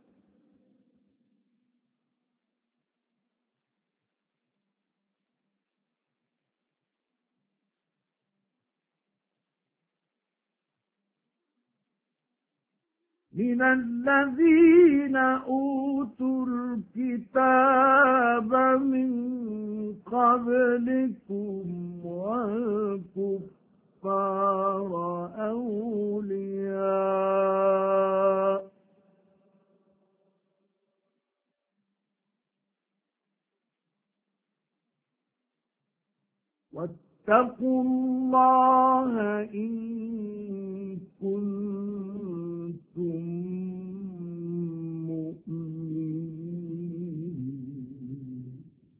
والكفار أولياء واتقوا الله إن كنتم مؤمنين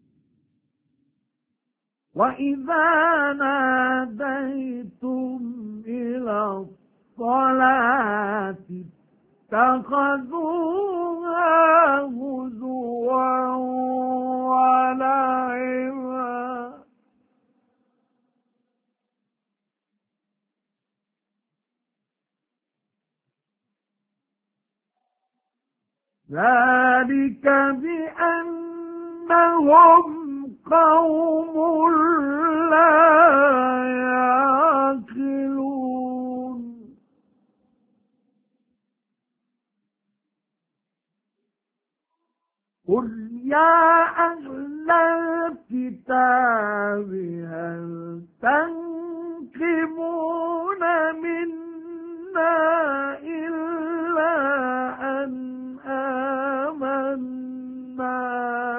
وإذا ناديتم إلى الصلاة اتخذوها هزوا ولعبا ذلك بأنهم قوم لا يعقلون قل يا أهل الكتاب هل تنقمون منا إلا أن آمنا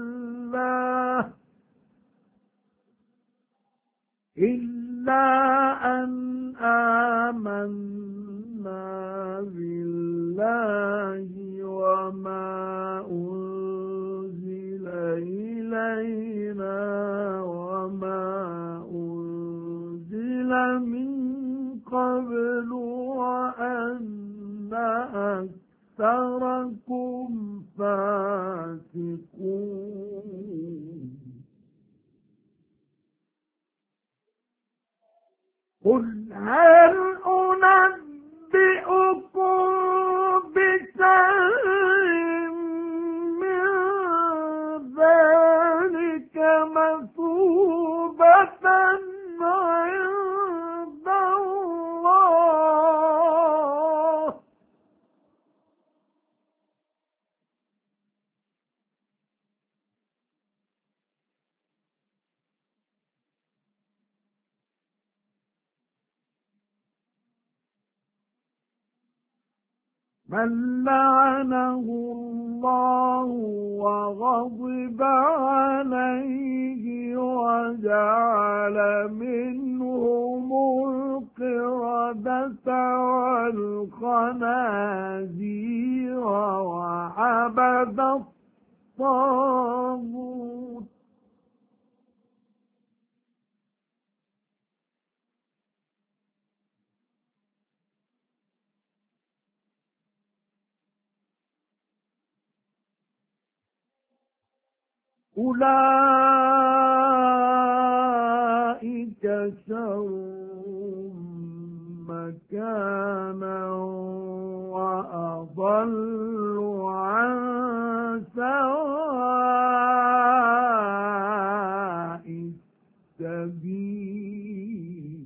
بالله وما أنزل إلينا وما أنزل من قبل وأن أكثركم فاسقون قل هل أنبئكم بشر من ذلك مثوبة عند الله من لعنه الله وغضب عليه وجعل منهم القردة والخنازير وعبد الطاغوت أولئك شر مكانا وأضل عن سواء السبيل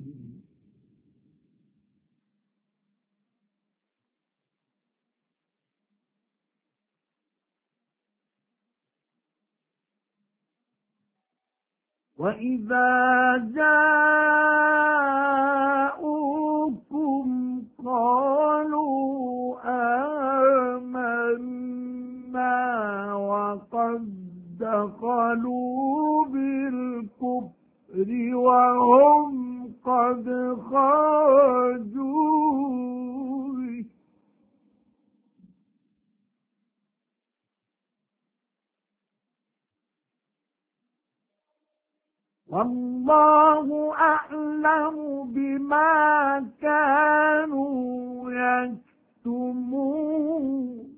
وإذا جاءوكم قالوا آمنا وقد دخلوا بالكفر والله أعلم بما كانوا يكتمون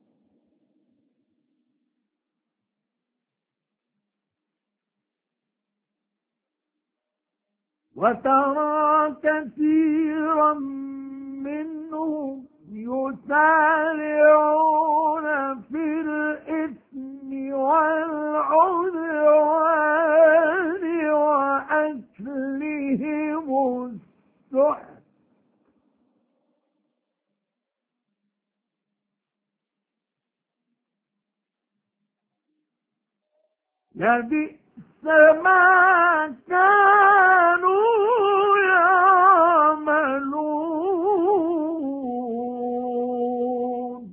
وترى كثيرا منهم يسارعون في الإثم والعدوان وأكلهم السحت لبئس ما كانوا يعملون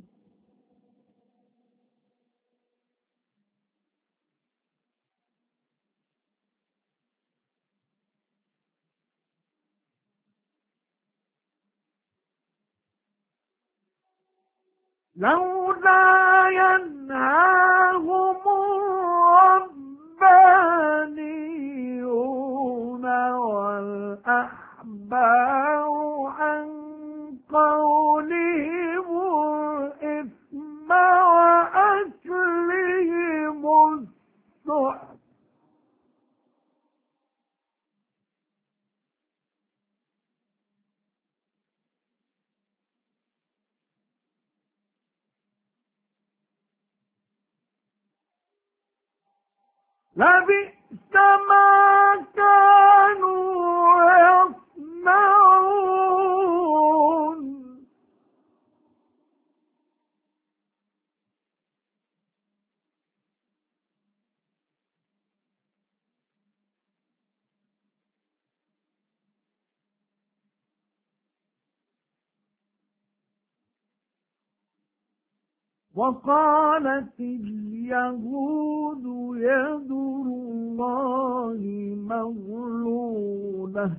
لولا ينهاهم الربانيون والأحبار عن قولهم الإثم وأكلهم السحت لبئس ما كانوا يصنعون وقالت اليهود يد الله مغلولة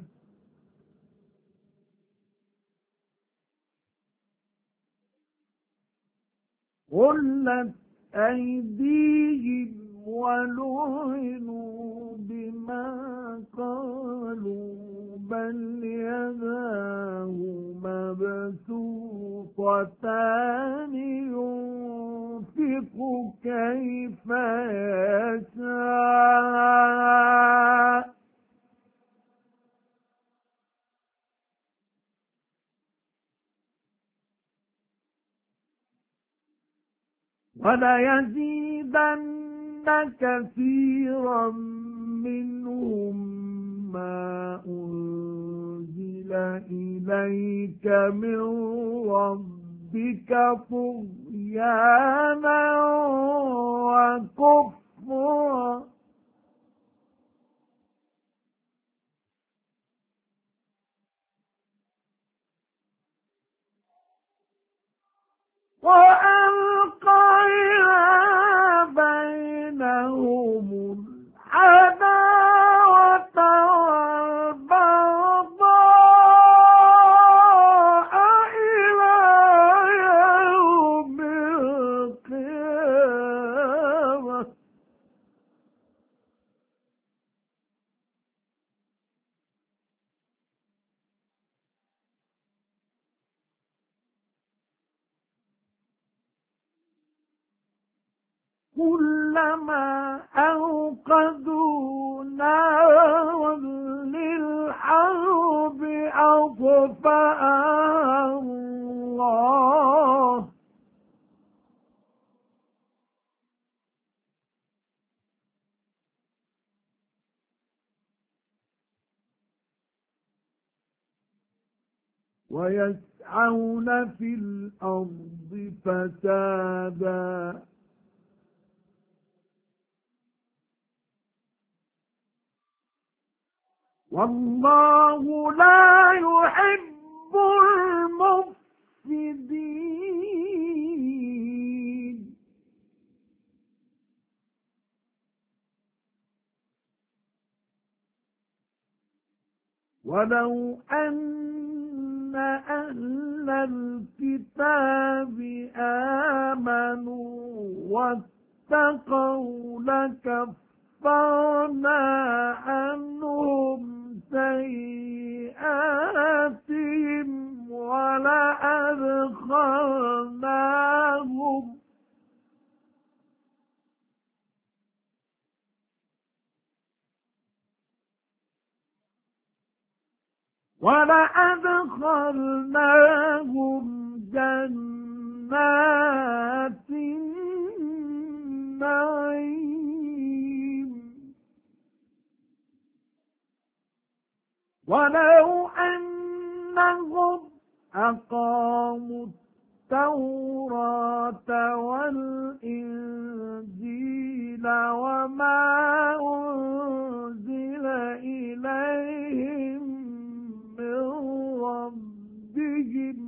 غلت أيديهم ولعنوا بما قالوا بل يداه مبسوطتان ينفق كيف يشاء وليزيدن كثيرا منهم ما أنزل إليك من ربك طغيانا وكفرا وألقينا بينهم العداوة والبغضاء إلى يوم القيامة كلما أوقدوا نارا للحرب أطفأها الله ويسعون في الأرض فسادا والله لا يحب المفسدين ولو أن أهل الكتاب آمنوا واتقوا لكفرنا كفرنا عنهم سيئاتهم ولأدخلناهم جنات النعيم ولو أنهم أقاموا التوراة والإنجيل وما أنزل إليهم من ربهم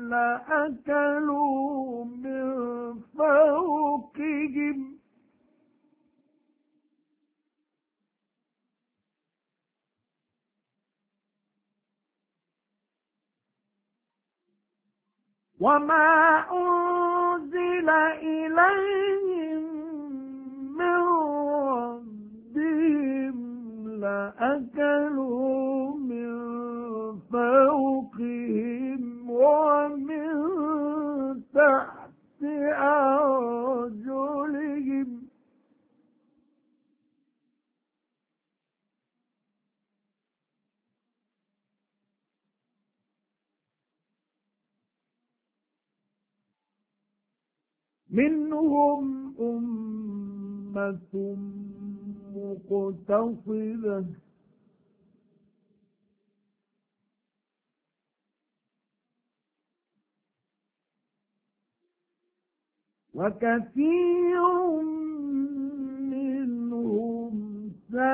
لأكلوا من فوقهم وما أنزل إليهم من ربهم لأكلوا من فوقهم ومن تحت أرجلهم منهم أمة مقتصدة وكثير منهم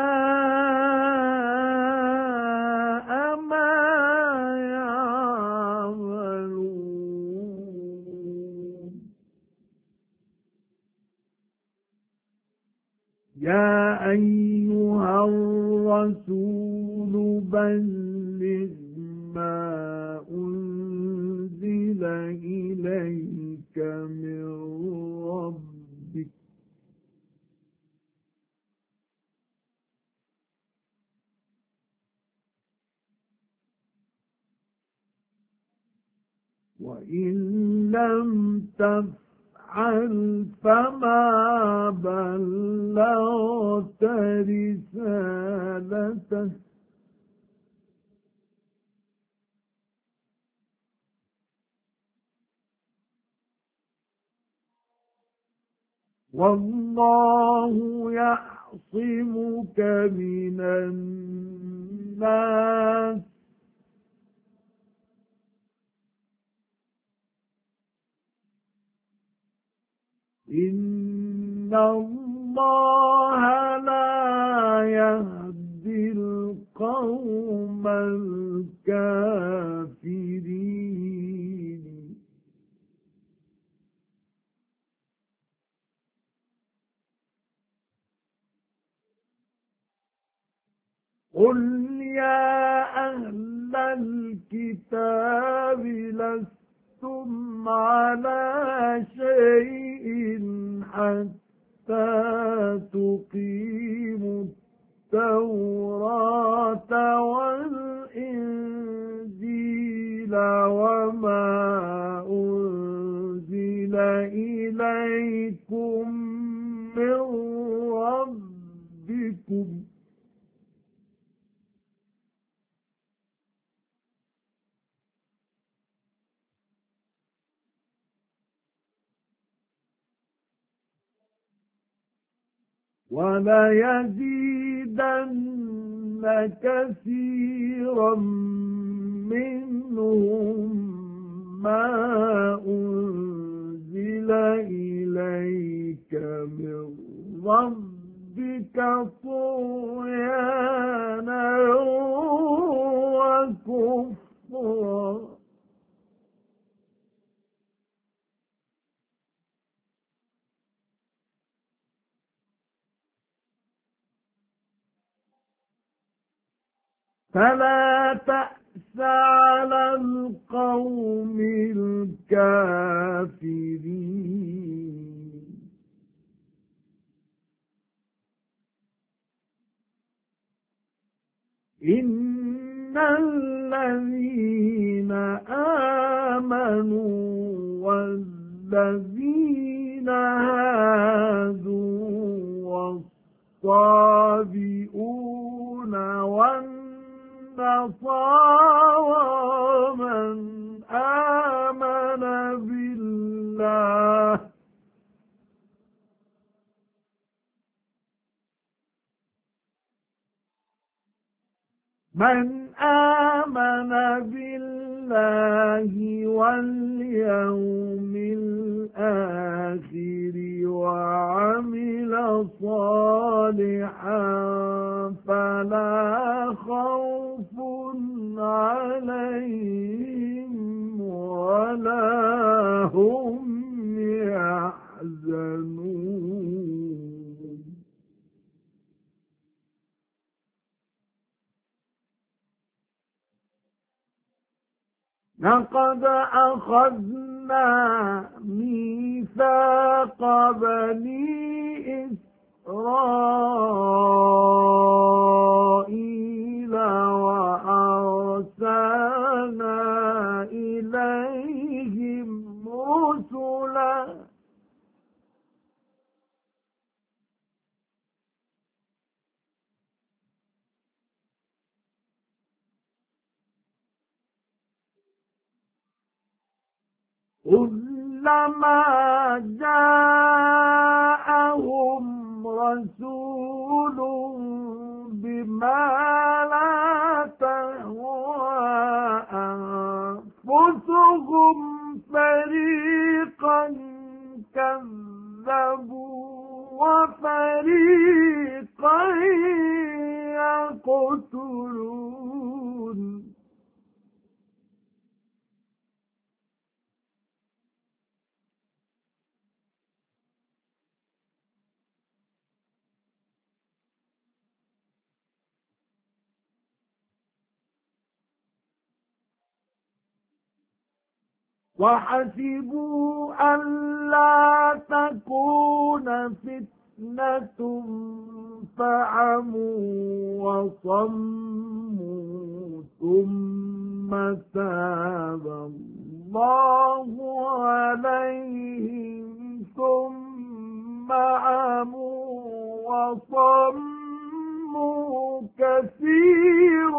ساء ما يعملون يا أيها الرسول بلغ ما أنزل إليك من ربك وإن لم تفعل فما بلغت رسالته والله يعصمك من الناس إن الله لا يهدي القوم الكافرين قل يا أهل الكتاب لستم على شيء حتى تقيموا التوراة والإنجيل وما أنزل إليكم من ربكم وليزيدن كثيرا منهم ما أنزل إليك من ربك طغيانا وكفرا فلا تأس على القوم الكافرين إن الذين آمنوا والذين هادوا والصابئون والنصارى من آمن بالله واليوم الآخر وعمل صالحا فلا خوف عليهم ولا هم يحزنون لقد أخذنا ميثاق بني إسرائيل وأرسلنا إليهم رسلا كلما جاءهم رسول بما لا تهوى أنفسهم فريقا كذبوا وفريقا يقتلون وحسبوا ألا تكون فتنة فعموا وصموا ثم تاب الله عليهم ثم عموا وصموا كثير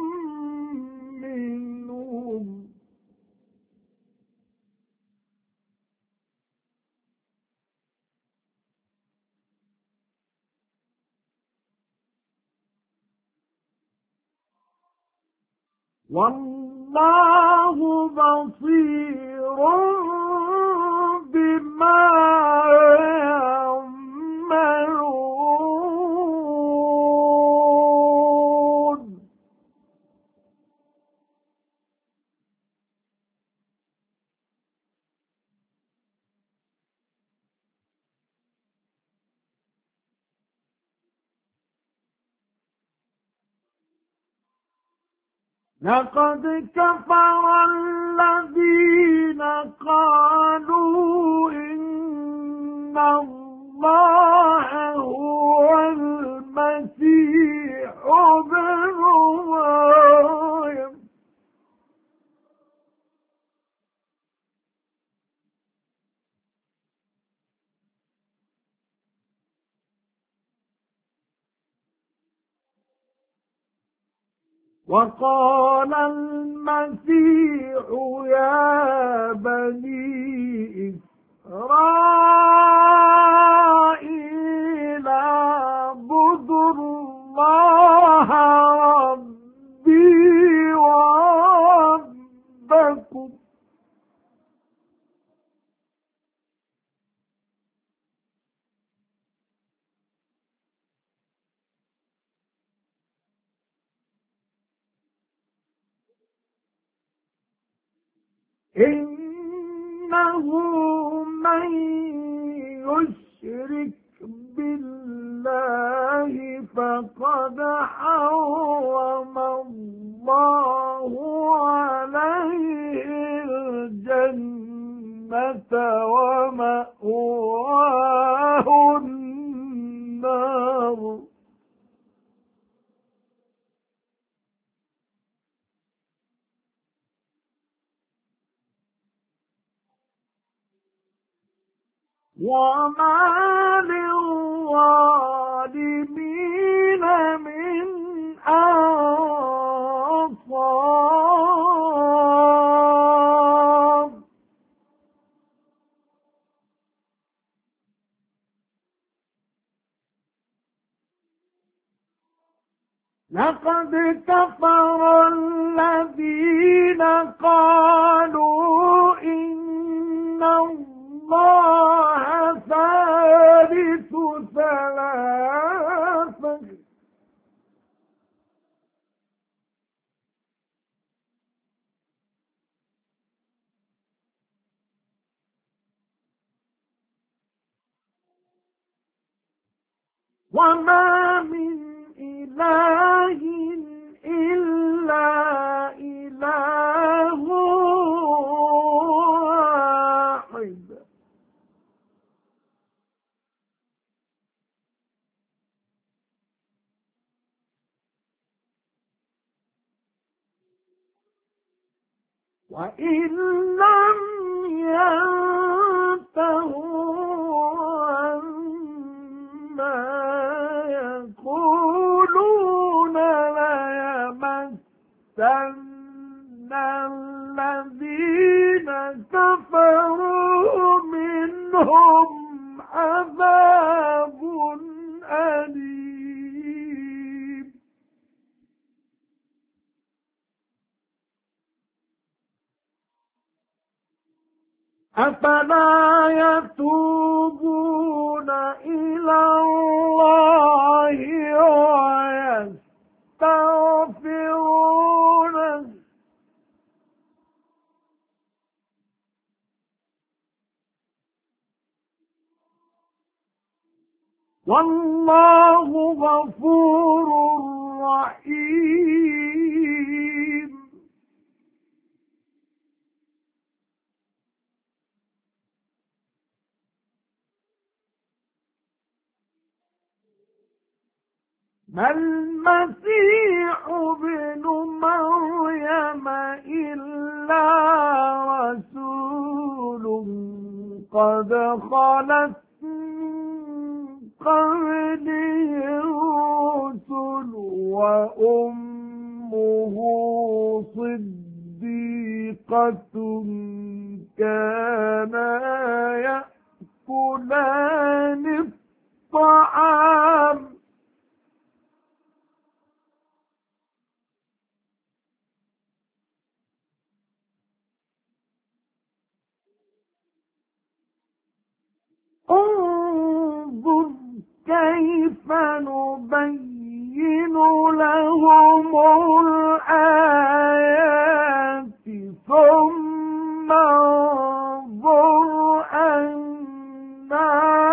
منهم والله بصير بما يعملون لقد كفر الذين قالوا إن الله هو المسيح ابن مريم وقال المسيح يا بني إسرائيل اعبدوا الله ربي وربكم إنه من يشرك بالله فقد حرم الله عليه الجنة ومأواه النار وما للظالمين من أنصار. لقد كفر الذين قالوا إن الله ثالث ثلاثة وما من إله إلا إله واحد. وإن لم ينتهوا عما يقولون ليمسن الذين كفروا منهم عذاب أليم. أفلا يتوبون إلى الله ويستغفرونه والله غفور رحيم. ما المسيح ابن مريم إلا رسول قد خلت من قبله الرسل وأمه صديقة كانا يأكلان الطعام. انظر كيف نبين لهم الآيات ثم انظر أنى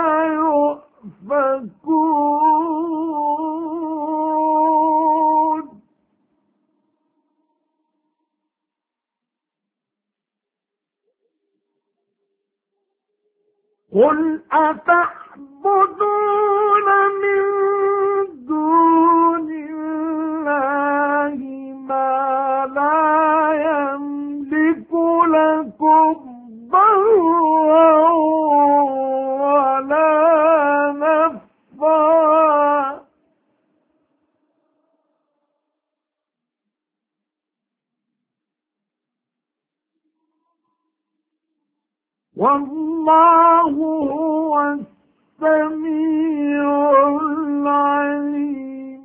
يؤفكون. قل أتعبدون من دون الله ما لا يملك لكم ضرا ولا نفعا والله هو السميع العليم.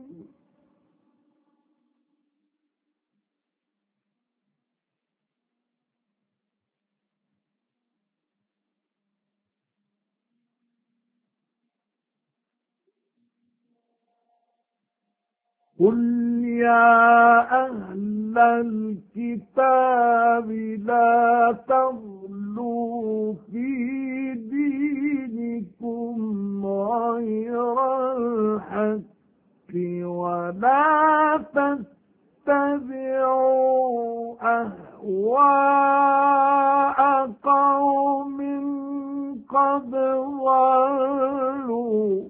قل يا أهل الكتاب لا تغلوا في دينكم غير الحق ولا تتبعوا أهواء قوم قد ضلوا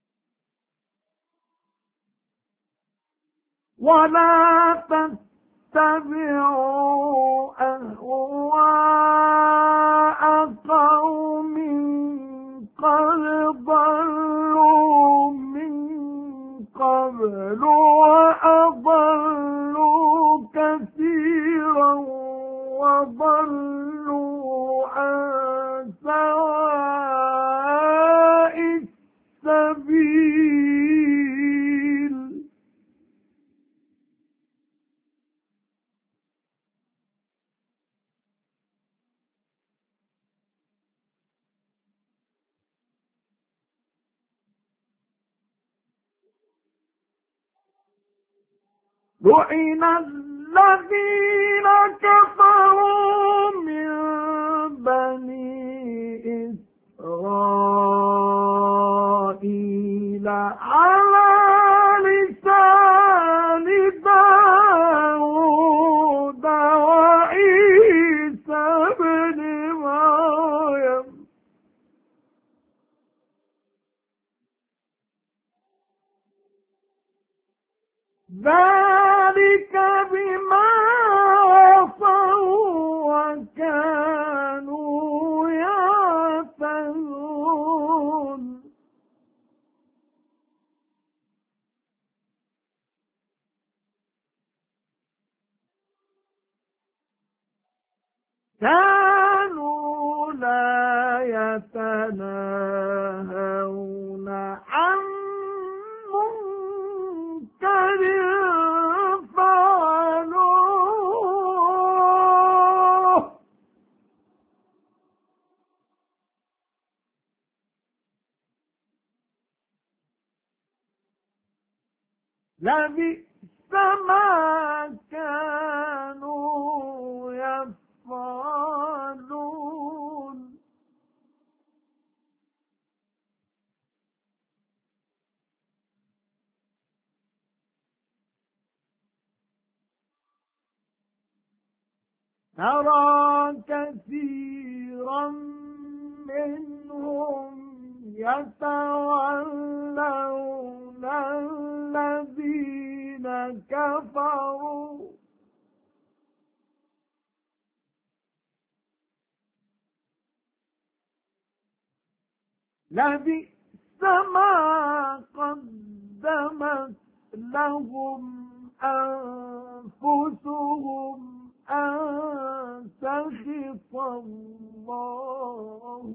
ولا اتبعوا أهواء قوم قد ضلوا من قبل وأضلوا كثيرا وضلوا عن سواء السبيل لعن الذين كفروا من بني إسرائيل على لسان داود وعيسى بن مريم ذلك بما عصوا وكانوا يعتدون كانوا لا يتناهون عن منكر فعلوه لبئس ما كانوا يفعلون ترى كثيرا منهم يتولون الذين كفروا لبئس ما قدمت لهم أنفسهم أن سخط الله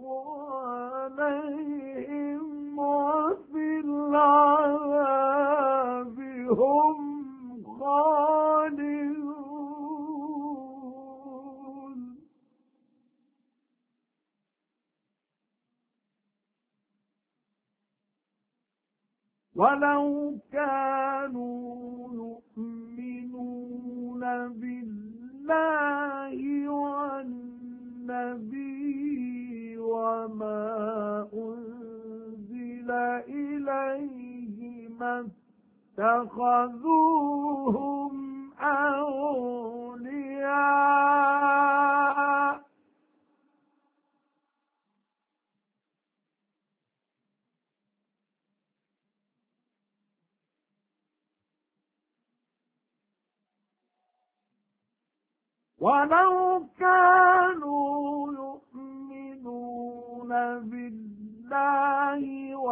عليهم وفي العذاب هم خالدون ولو كانوا يؤمنون بالله والنبي وما أنزل إليه ما اتخذوهم أولياء ولو كانوا يؤمنون بالله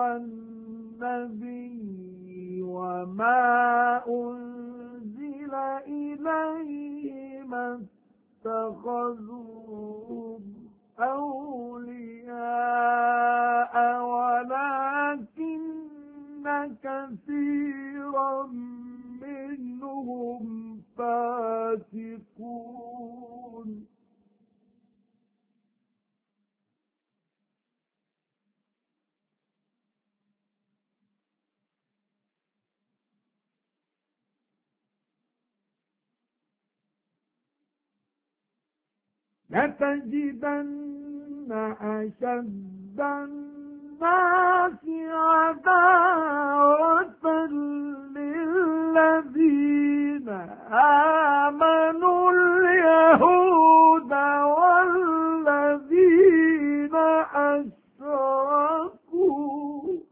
والنبي وما أنزل إليه ما اتخذوهم أولياء ولكن كثيرا منهم فاسقون لتجدن أشد الناس عداوة للذين آمنوا اليهود والذين أشركوا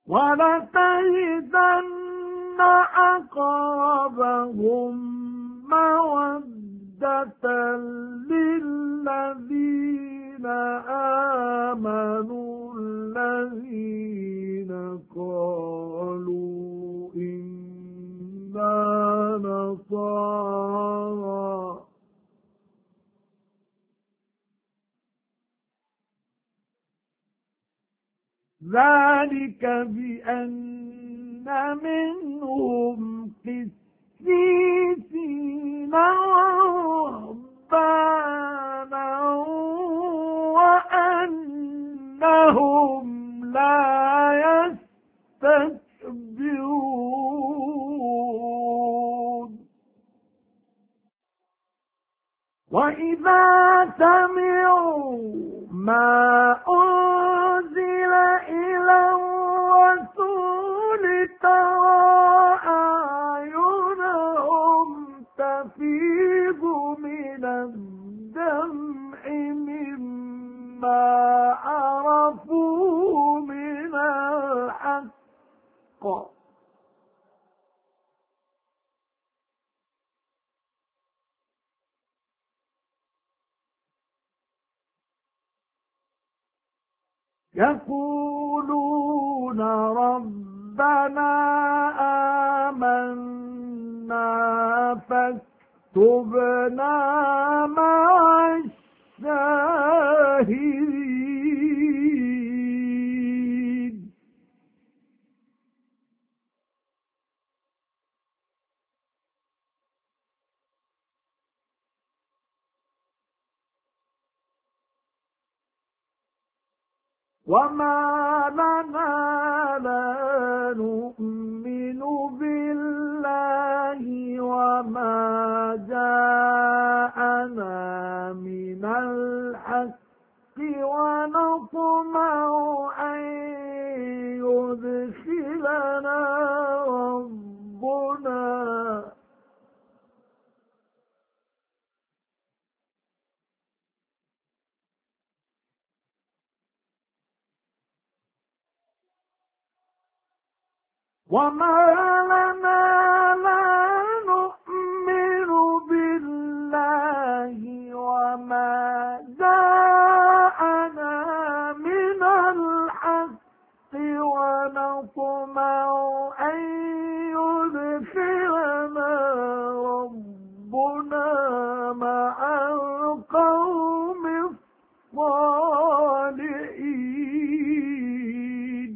ولتجدن أقربهم مودة للذين آمنوا الذين قالوا إنا نصارى ذلك بأن منهم قسيسين ورهبانا وأنهم لا يستكبرون وإذا سمعوا ما أنزل إلى الرسول ترى أعينهم تفيض من الدمع مما عرفوا من الحق يقولون ربنا آمنا فاكتبنا مع الشاهدين وما لنا لا نؤمن بالله وما جاءنا من الحق ونطمع أن يدخلنا ربنا وما لنا لا نؤمن بالله وما جاءنا من الحق ونطمع أن يدخلنا ربنا مع القوم الصالحين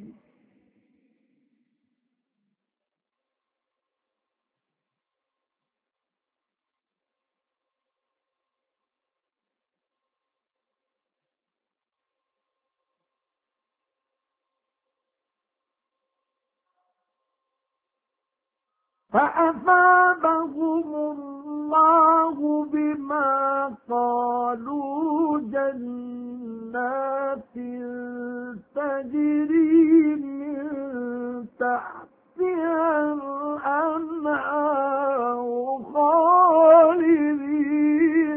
فأثابهم الله بما قالوا جنات تجري من تحتها الأنهار خالدين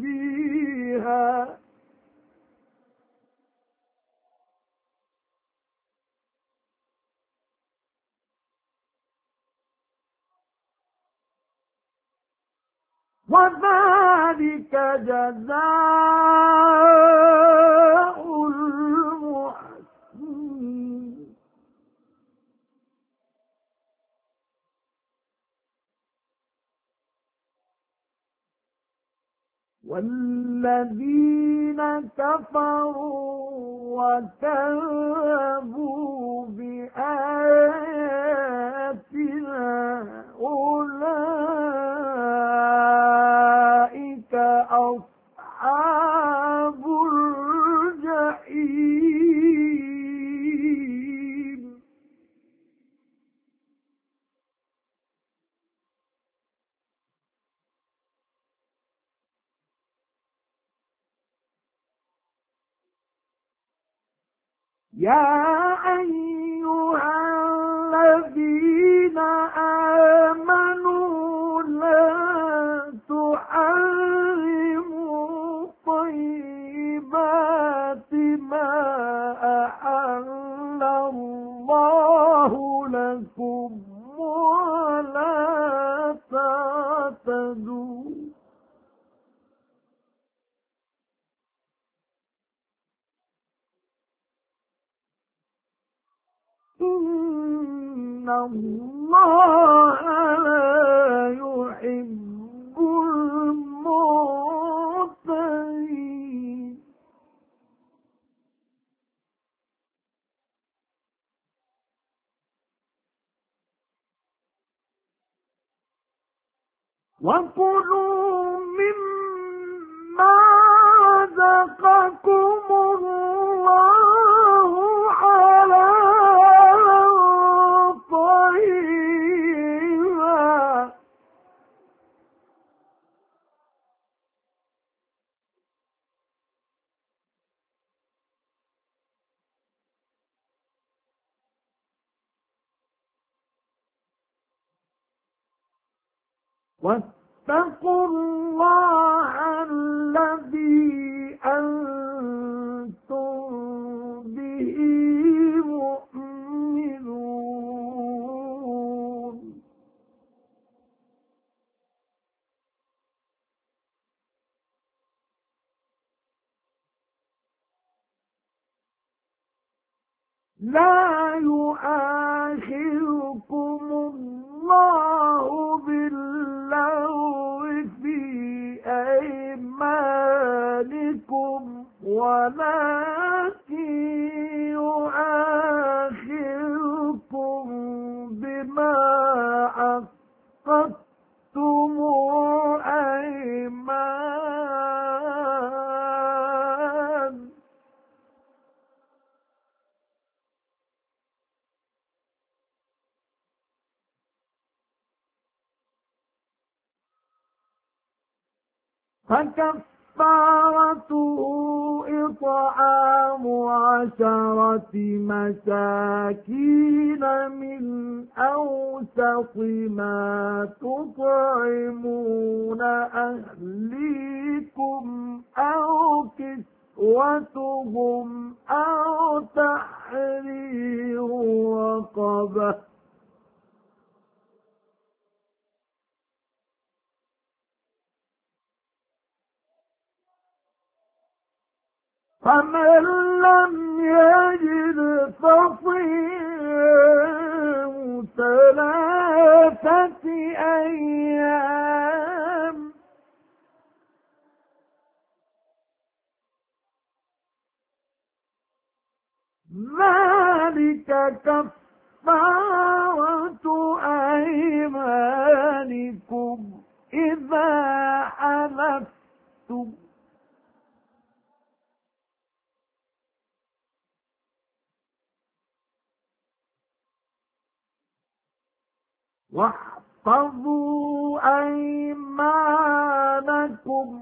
فيها وذلك جزاء المحسنين والذين كفروا وكذبوا بآياتنا أولئك أصحاب الجحيم يا أيها الذين آمنوا لا تحرموا طيبات ما أحل الله إن الله لا يحب المعتدين وكلوا مما رزقكم الله حلالا طيبا واتقوا الله الذي أنتم به مؤمنون لا يؤاخذكم الله باللغو في أيمانكم ولكن يؤاخذكم بما عقدتم الأيمان فكفارته إطعام 10 مساكين من أوسط ما تطعمون أهليكم أو كسوتهم أو تحرير رقبة فمن لم يجد فصيام 3 أيام ذلك كفارة أيمانكم إذا حلفتم واحفظوا أيمانكم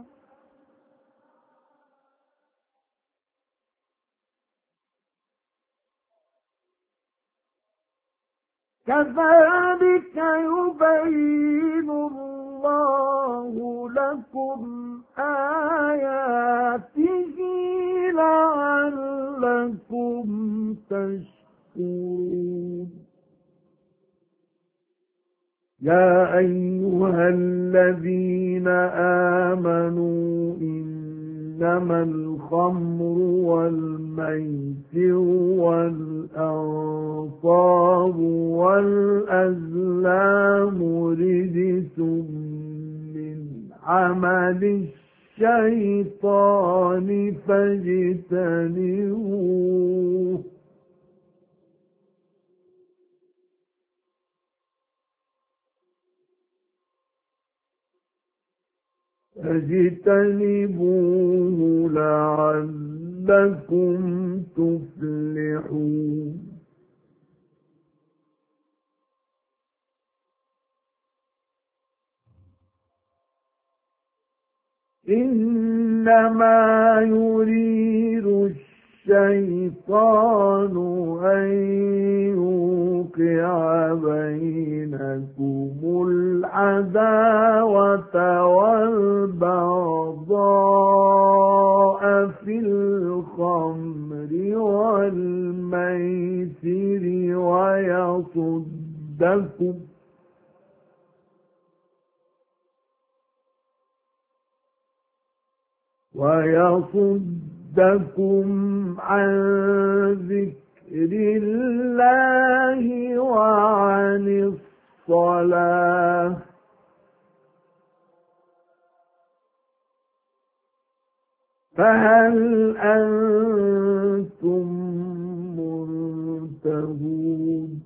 كذلك يبين الله لكم آياته لعلكم تشكرون يا أيها الذين آمنوا إنما الخمر والميسر والأنصاب والأزلام رجس من عمل الشيطان فاجتنبوه لعلكم تفلحون إنما يريد الشيطان أن يوقع بينكم العداوة والبغضاء في الخمر والميسر ويصدكم عن ذكر الله وعن الصلاة فهل أنتم منتهون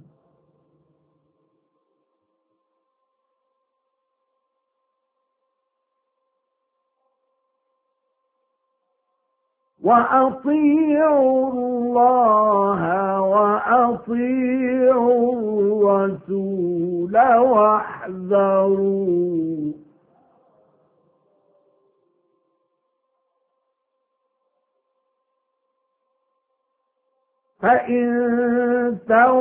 وأطيعوا الله وأطيعوا الرسول واحذروا فإن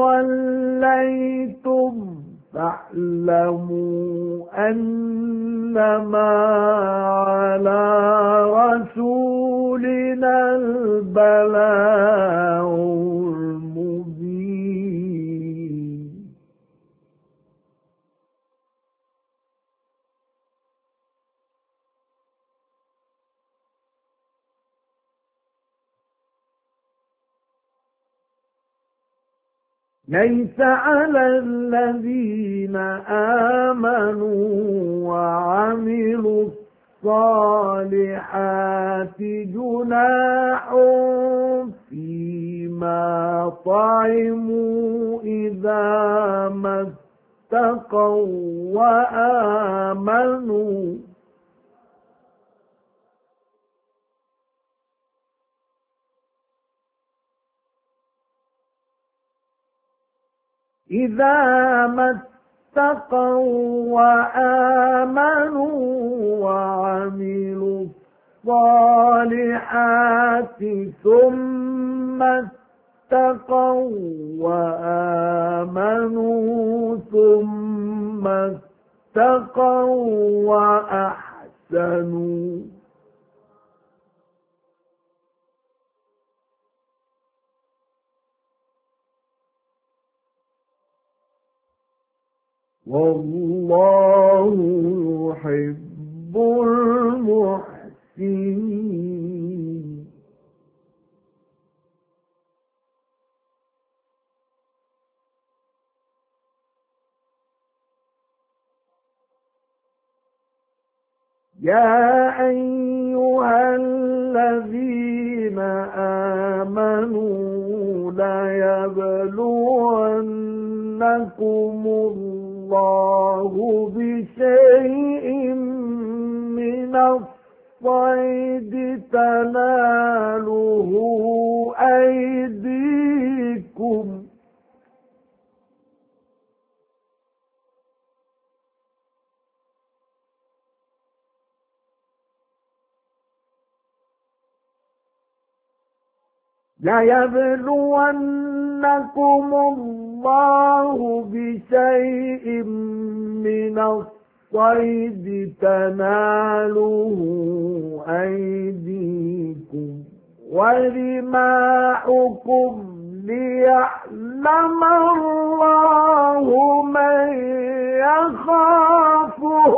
توليتم فاعلموا أنما على رسولنا البلاغ المبين ليس على الذين آمنوا وعملوا الصالحات جناح فيما طعموا إذا ما اتقوا وآمنوا إذا ما اتقوا وآمنوا وعملوا الصالحات ثم اتقوا وآمنوا ثم اتقوا وأحسنوا والله يحب المحسنين يا أيها الذين آمنوا ليبلونكم الله بشيء من الصيد تناله أيديكم ليبلونكم الله بشيء من الصيد تناله أيديكم ورماحكم ليعلم الله من يخافه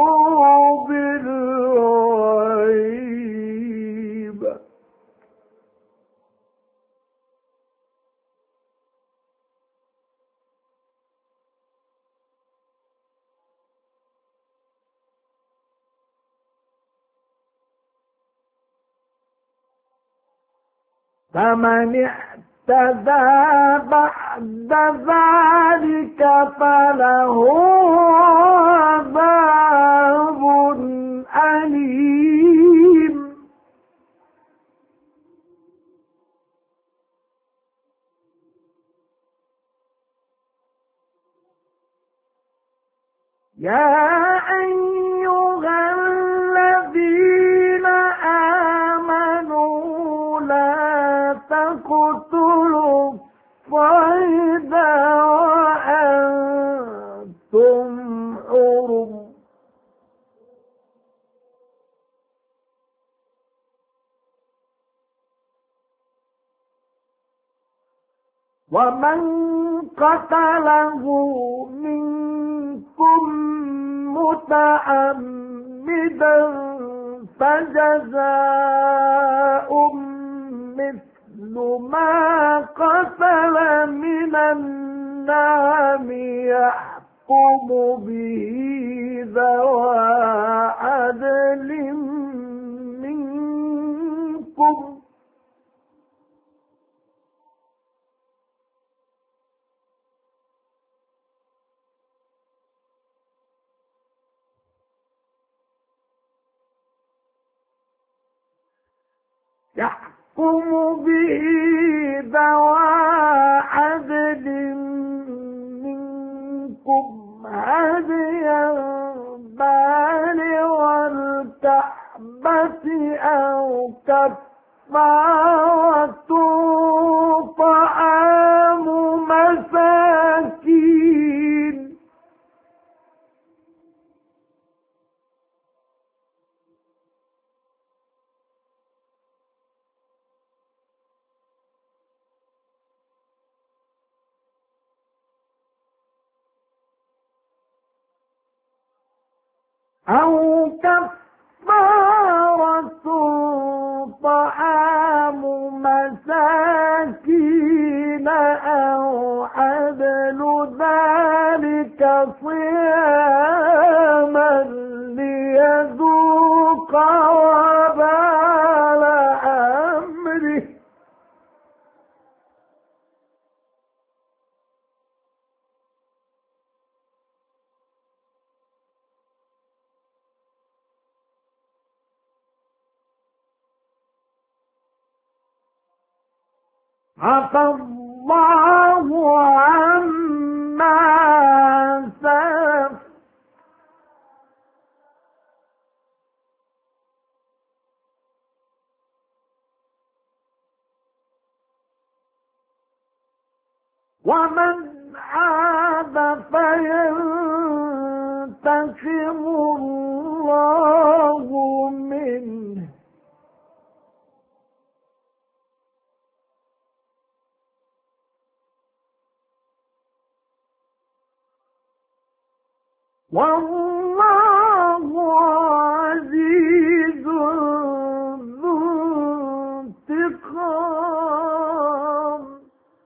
بالغيب فمن اعتدى بعد ذلك فله عذاب أليم يا أيها الذين آمنوا لا تقتلوا الصيد وأنتم حرم ومن قتله منكم متعمدا فجزاء مثل مثل ما قتل من النعم يحكم به ذوى عدل منكم هديا بالغ الكعبة أو كفارة طعام مساكين أو كفارة طعام مساكين أو عدل ذلك صياما ليذوق وبال أمره عفى الله عما سلف ومن عاد فينتقم الله منه والله عزيز ذو انتقام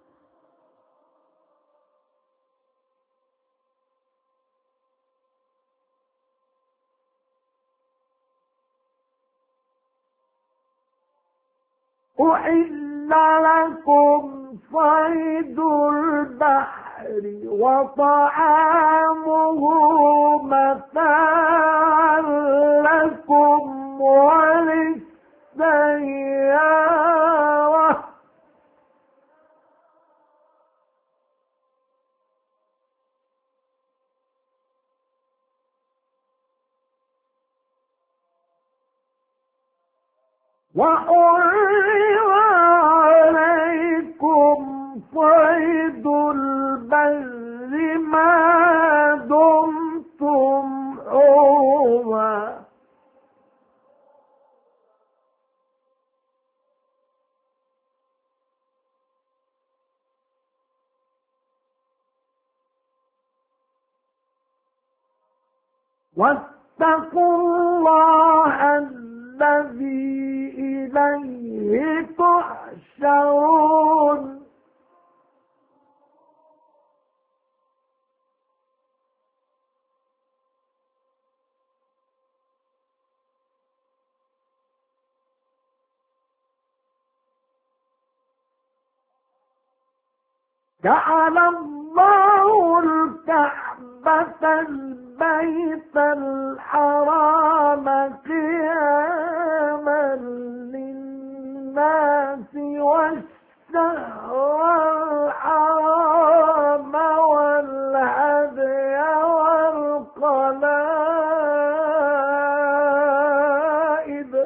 أحل لكم صيد البحر وطعامه متاعا لكم وللسيارة وحرم عليكم صيد البر ما دمتم حرما واتقوا الله الذي إليه تحشرون جعل الله الكعبة البيت الحرام قياما للناس والشهر الحرام والهدي والقلائد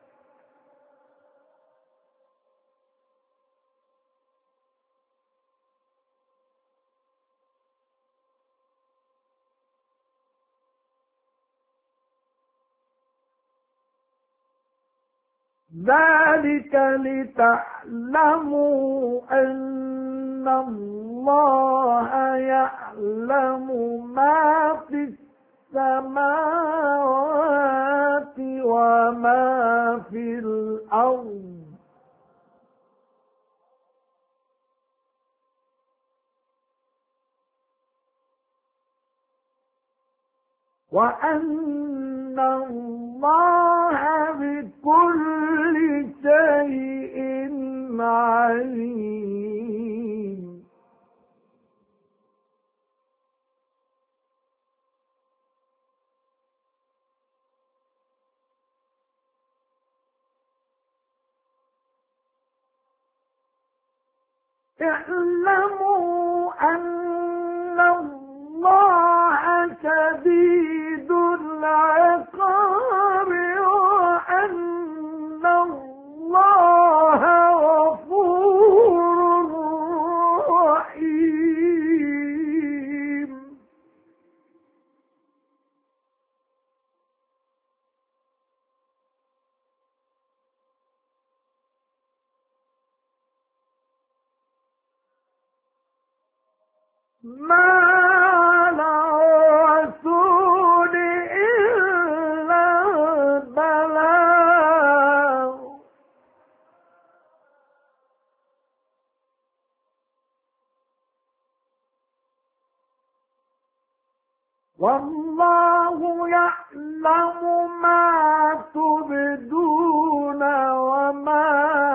ذلك لتعلموا أن الله يعلم ما في السماوات وما في الأرض وأن الله بكل شيء عليم. اعلموا أن الله شديد العقاب وأن الله غفور رحيم. ما على الرسول إلا البلاغ، والله يعلم ما تبدون وما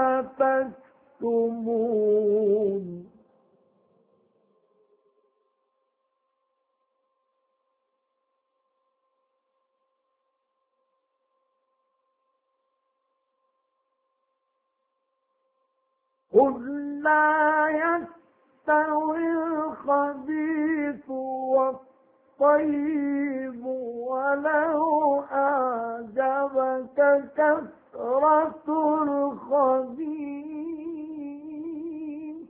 تكتمون. قل لا يستوي الخبيث والطيب ولو أعجبك كثرة الخبيث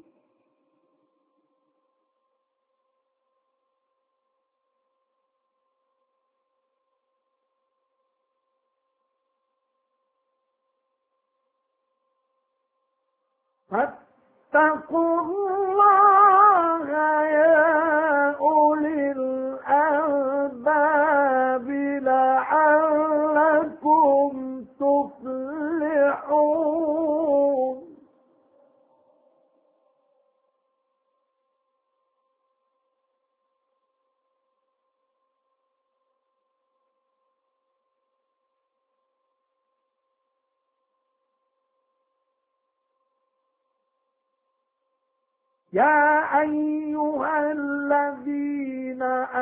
فاتقوا الله يا أولي الألباب لعلكم تفلحون. يا أيها الذين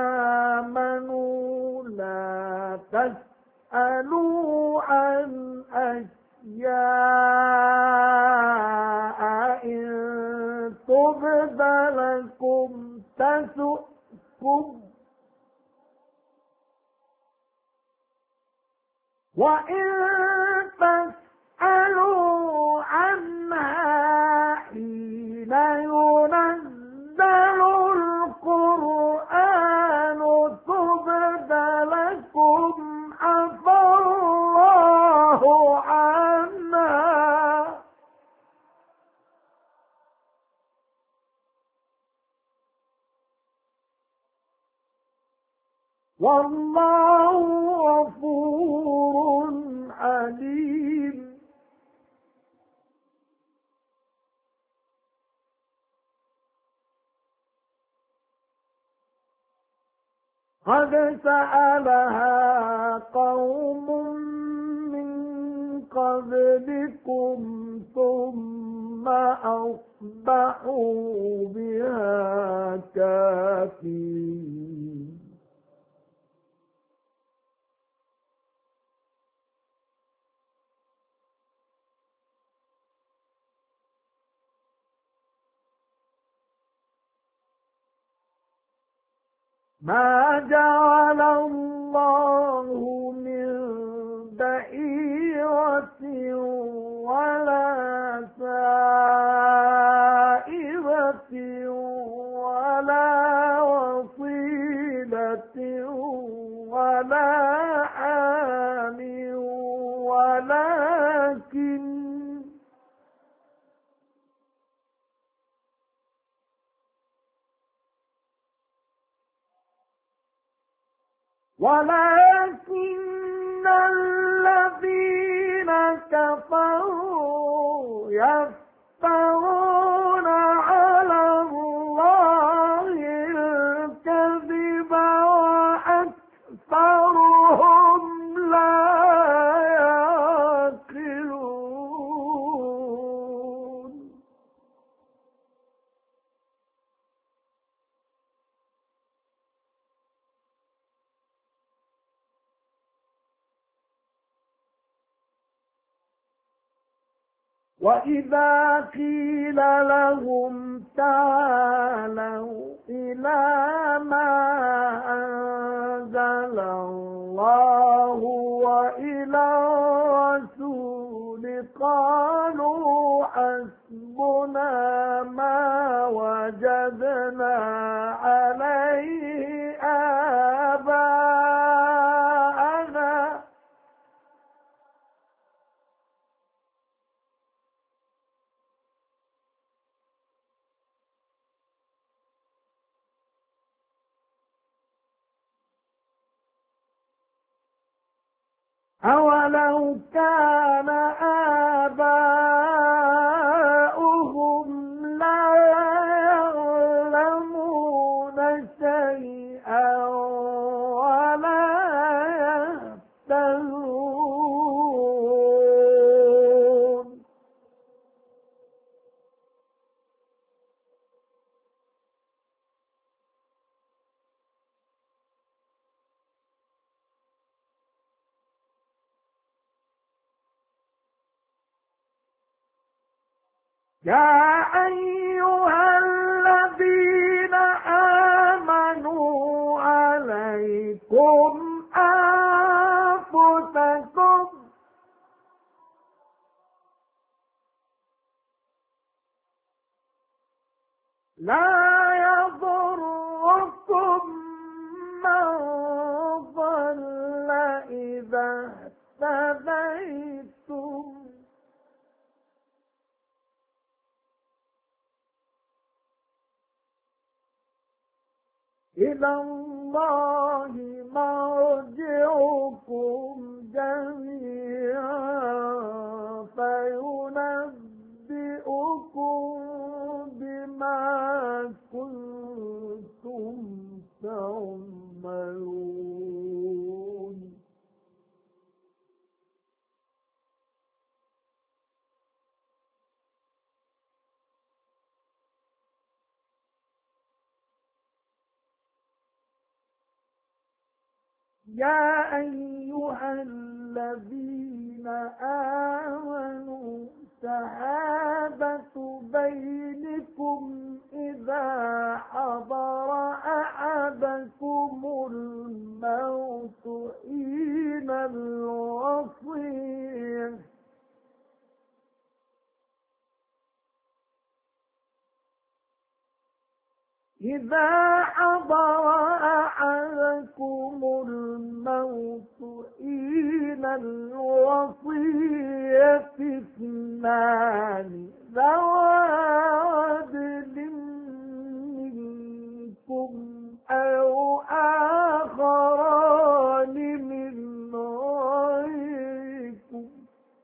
آمنوا لا تسألوا عن أشياء إن تبد لكم تسؤكم وإن تسألوا عنها حين ينزل القرآن تبد لكم عفى الله عنها والله غفور حليم. قد سألها قوم من قبلكم ثم أصبحوا بها كافرين. ما جعل الله من بحيرة ولا سائبة ولا وصيلة ولا حام ولكن الذين كفروا يفترون على الله الكذب وأكثرهم وإذا قيل لهم تعالوا إلى ما أنزل الله وإلى الرسول قالوا حسبنا ما وجدنا عليه آباءنا أولو كان آباؤهم لا يعلمون شيئا ولا يهتدون يا أيها الذين آمنوا عليكم أنفسكم لا يضركم من ضل إذا اهتديتم إلى الله مرجعكم جميعا فينبئكم بما كنتم تعملون يا أيها الذين آمنوا شهادة بينكم إذا حضر أحدكم الموت حين الوصية إذا حضر أحدكم الموت حين الوصية اثنان ذوى عدل منكم أو آخران من غيركم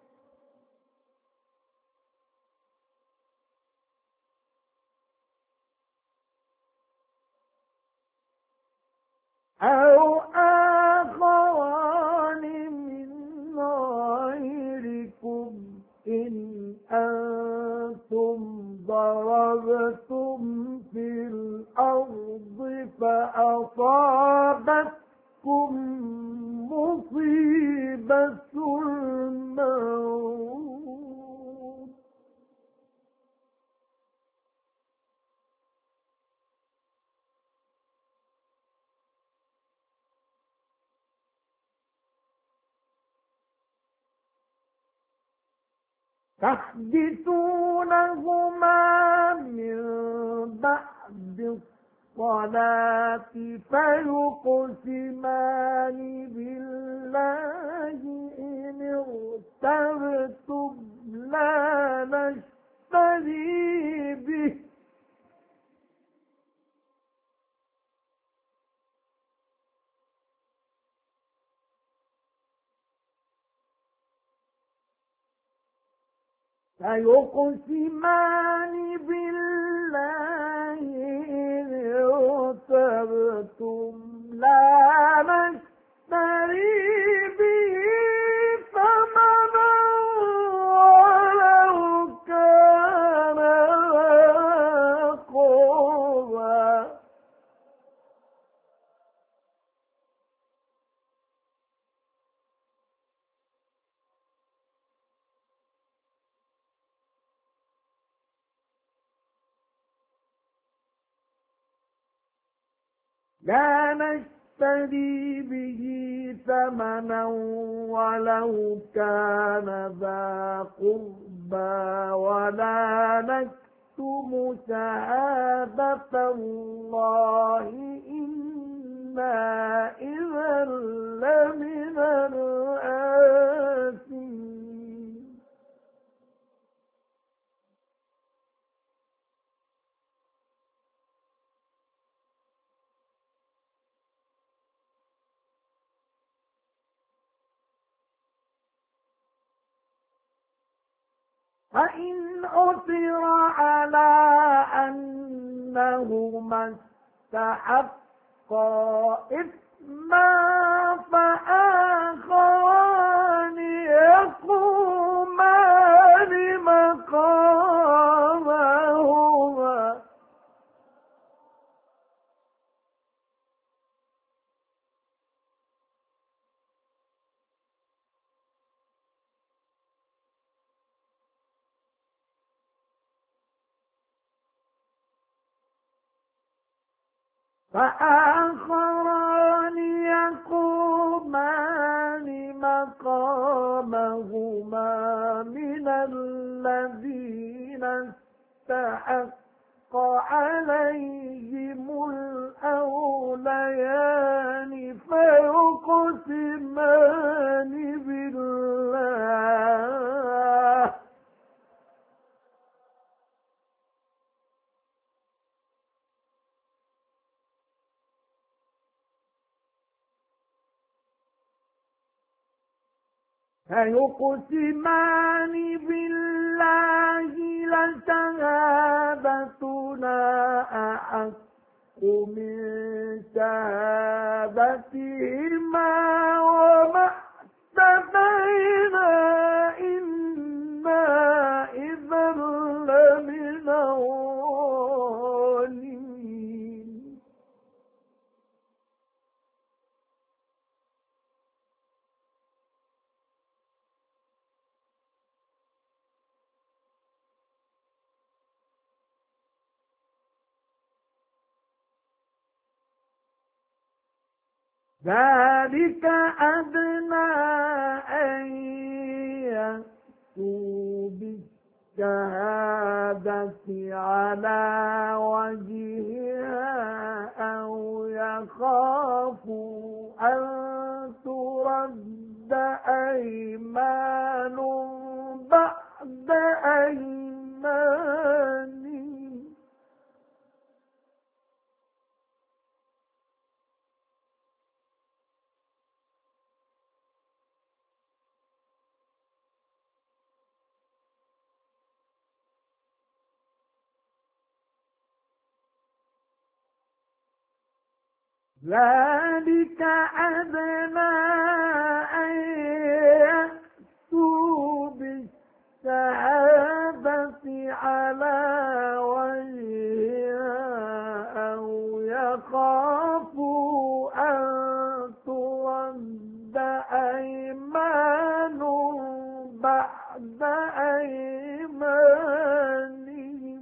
إن أنتم ضربتم في الأرض فأصابتكم مصيبة الموت تحدثونهما من بعد الصلاة فيقسمان بالله إن ارتبتم لا نشتري به فيقسمان بالله إن ارتبتم لا نشتري به ثمنا ولو كان ذا قربى لا نشتري به ثمنا ولو كان ذا قربى ولا نكتم شهادة الله إنا إذا لمن الآثمين. فإن عثر على أنهما استحقا إثما فآخران يقومان مقامهما مقامهما من الذين استحق عليهم الأوليان فيقسمان بالله لشهادتنا أحق من شهادتهما وما اعتدينا إنا إذا لمن الظالمين. ذلك أدنى أن يأتوا بالشهادة على وجهها أو يخافوا أن ترد أيمان بعد أيمانهم ذلك أدنى أن يأتوا بالشهادة على وجهها أو يخافوا أن ترد أيمان بعد أيمانهم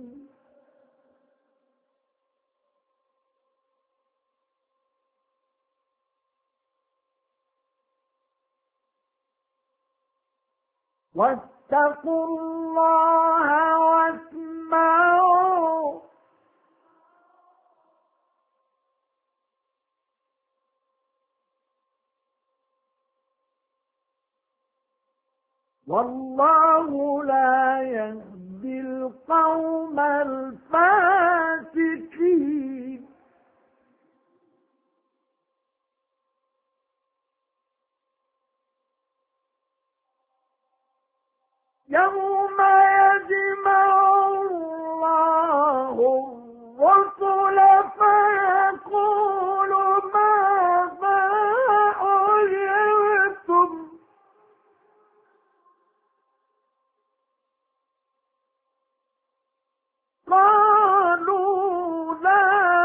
واتقوا الله واسمعوا والله لا يهدي القوم الفاسقين. يوم يجمع الله الرسل فيقول ماذا أجبتم قالوا لا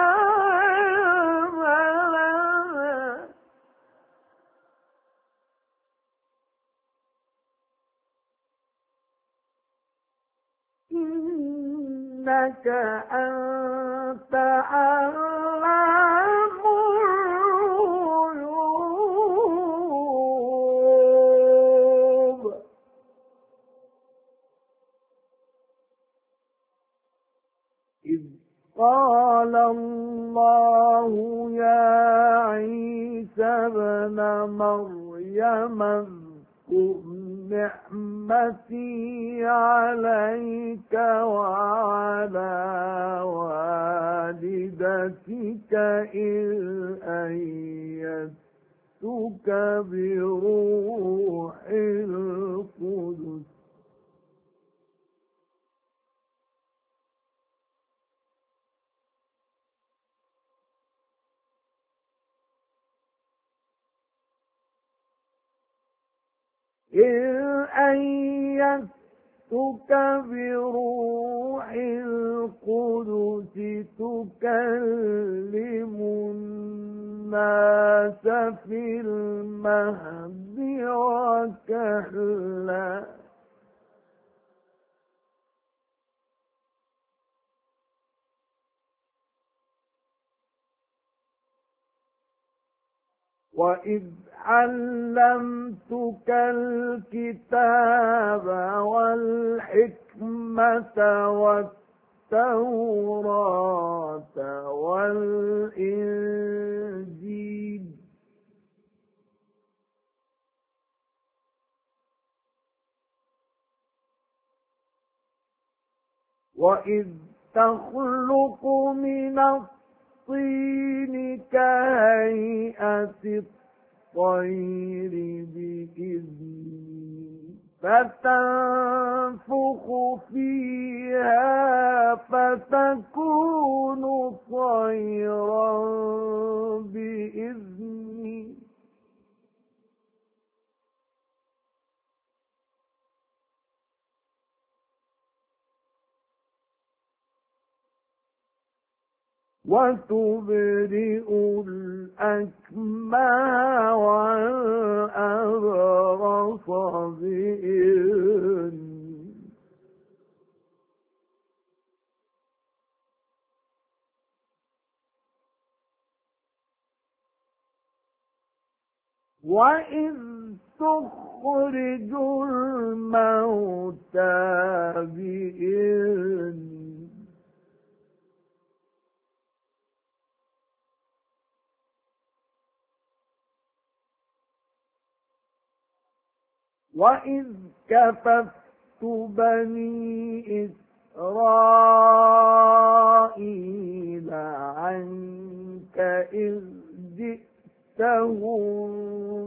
علم لنا إنك أنت علام الله يا عيسى ابن مريم اذكر نعمتي عليك وعلى والدتك إذ أيدتك بروح القدس بروح القدس تكلم الناس في المهد وكهلا وإذ علمتك الكتاب والحكمة والتوراة والإنجيل وإذ تخلق من الطين كهيئة الطير بإذني فتنفخ فيها فتكون طيرا بإذني وتبرئ الأكمى والأبرص بإذني وإذ تخرج الموتى بإذني وإذ كففت بني إسرائيل عنك إذ جئتهم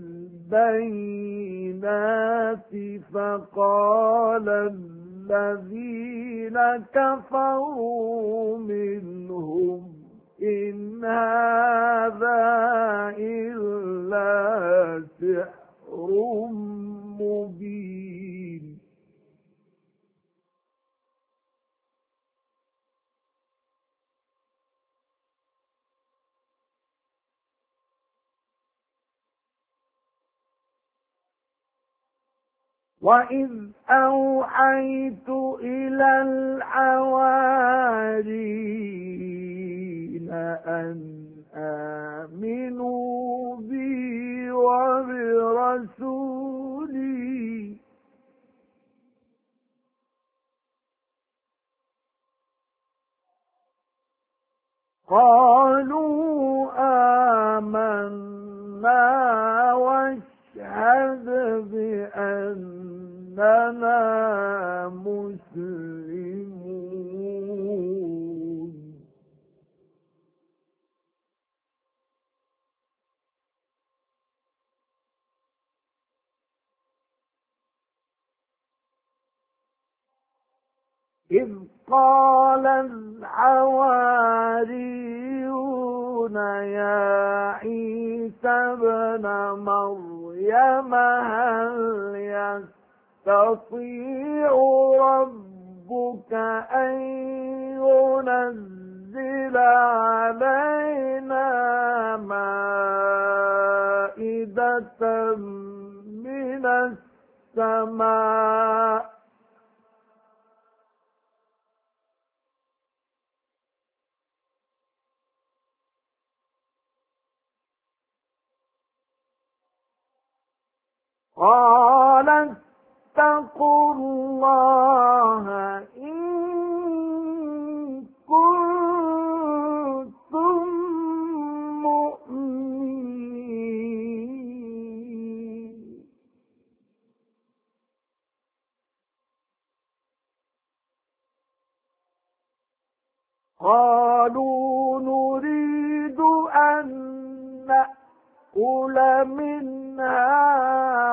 بالبينات فقال الذين كفروا منهم إن هذا إلا سحر مبين وإذ أوحيت إلى الحواريين أن آمنوا بي وبرسولي قالوا آمنا واشهد بأننا مسلمون إذ قال الحواريون يا عيسى ابن مريم هل يستطيع ربك أن ينزل علينا مائدة من السماء قال اتقوا الله إن كنتم منها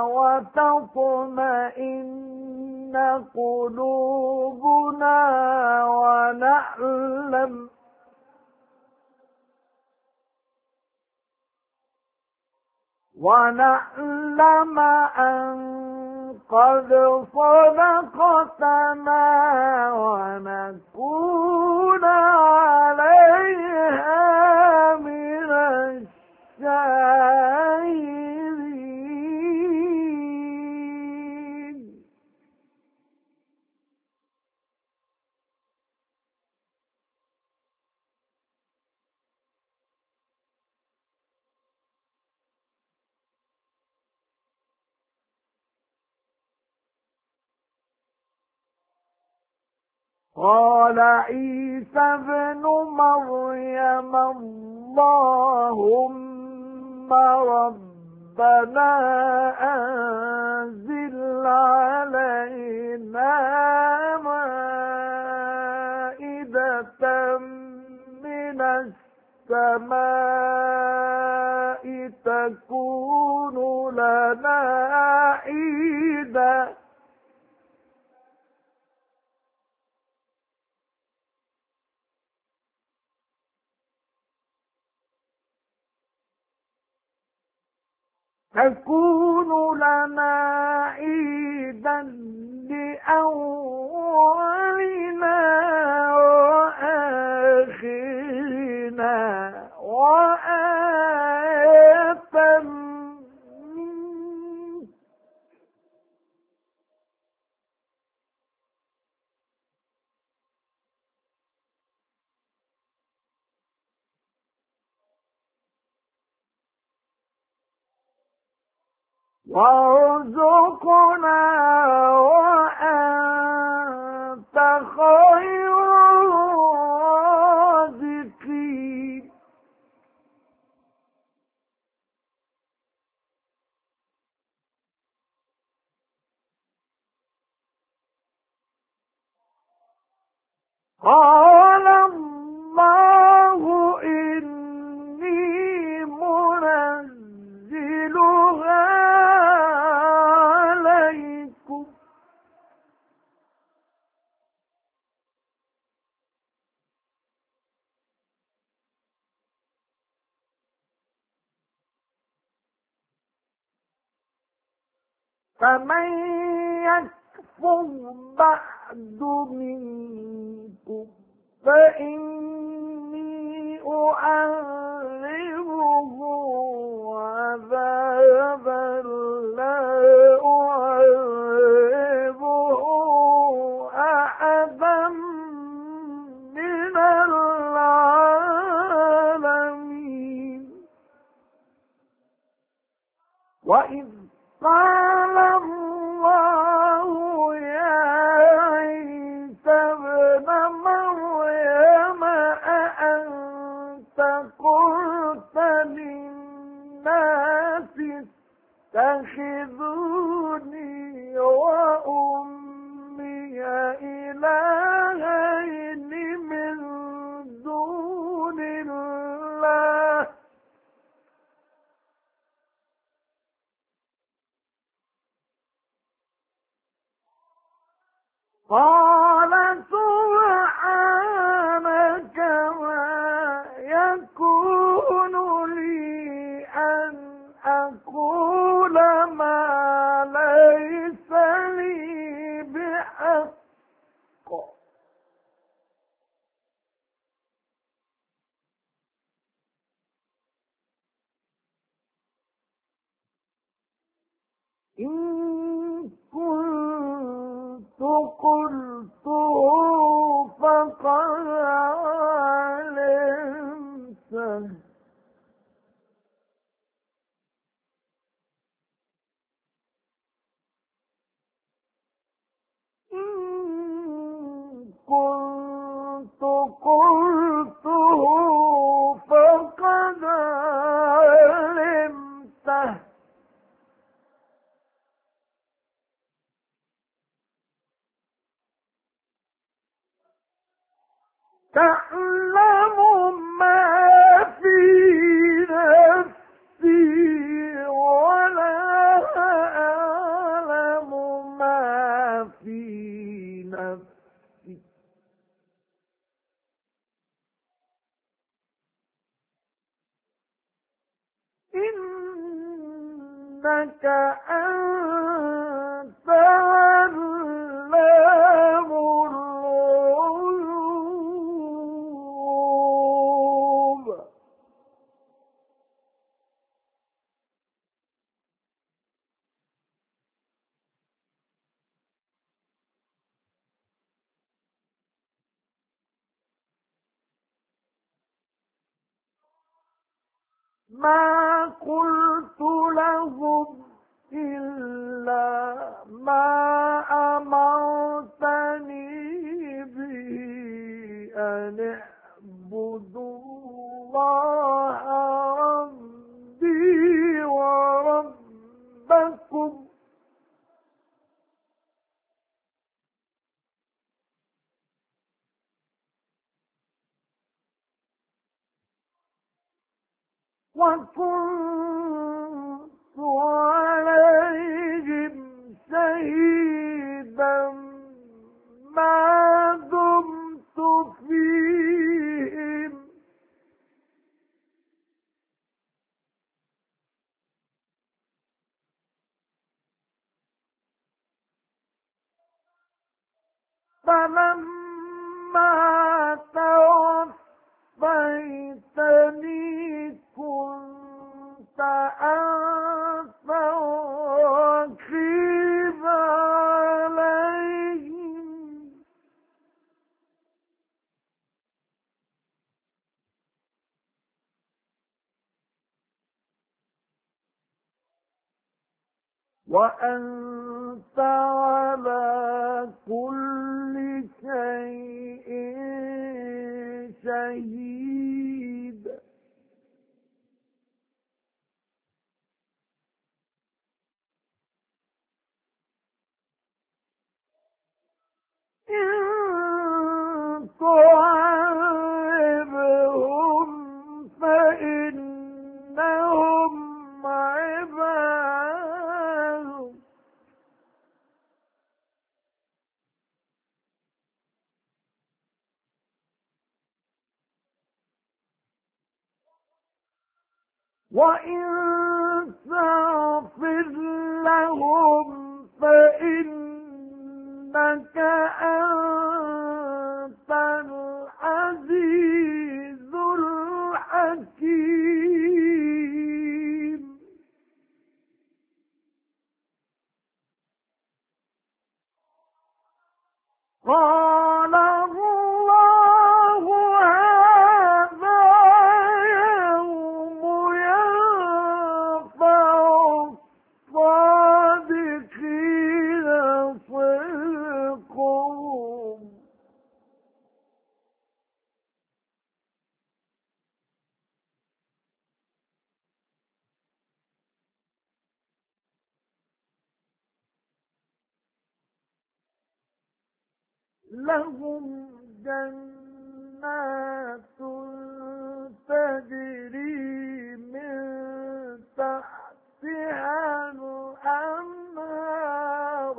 وتطمئن قلوبنا ونعلم أن قد صدقتنا ونكون عليها من الشاهدين. قال عيسى ابن مريم اللهم ربنا أنزل علينا مائدة من السماء تكون لنا عيدا لأولنا وآخرنا وآية منك وارزقنا وأنت خير الرازقين. قال الله إني منزلها عليكم فمن يكفر بعد منكم فإني أعذبه عذابا لا أعذبه أحدا من العالمين. وإذ قال الله يا عيسى ابن مريم أأنت قلت للناس اتخذوني وأمي إلهين من دون الله قال سبحانك ما يكون لي أن أقول ما ليس لي بحق إن كنت قلته فقد علمته أنت علام الغيوب. ما قلت لهم إلا ما أمرتني به أن اعبدوا الله ربي وربكم وكنت عليهم شهيدا ما دمت فيهم. فلما توفيتني كنت أنت الرقيب عليهم. وأنت على كل شيء شهيد. إن تعذبهم فإنهم عباد. وإن تغفر لهم فإنك أنت العزيز الحكيم. قال الله هذا يوم ينفع الصادقين صدقهم. لهم جنات تجري من تحتها الأنهار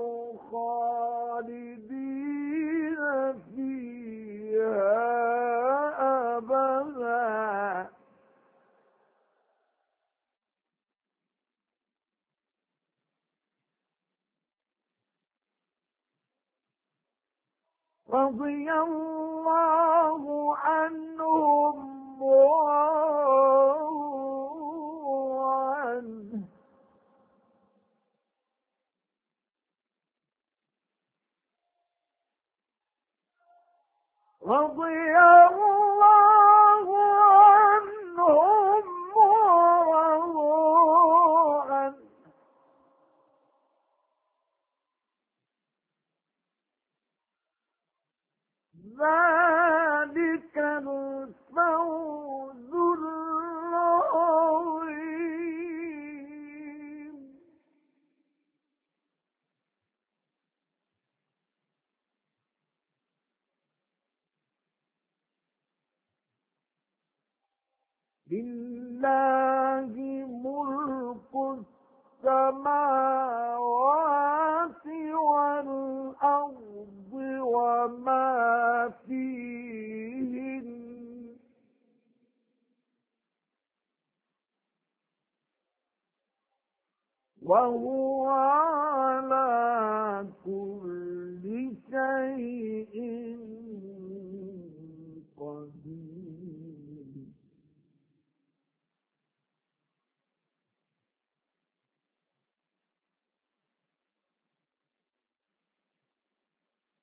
خالدين فيها أبدا. رضي الله عنهم ورضوا عنه. رضي الله عنهم ورضوا عنه. ذلك الفوز العظيم. لله ملك السماوات والأرض وما فيهن. وهو على كل شيء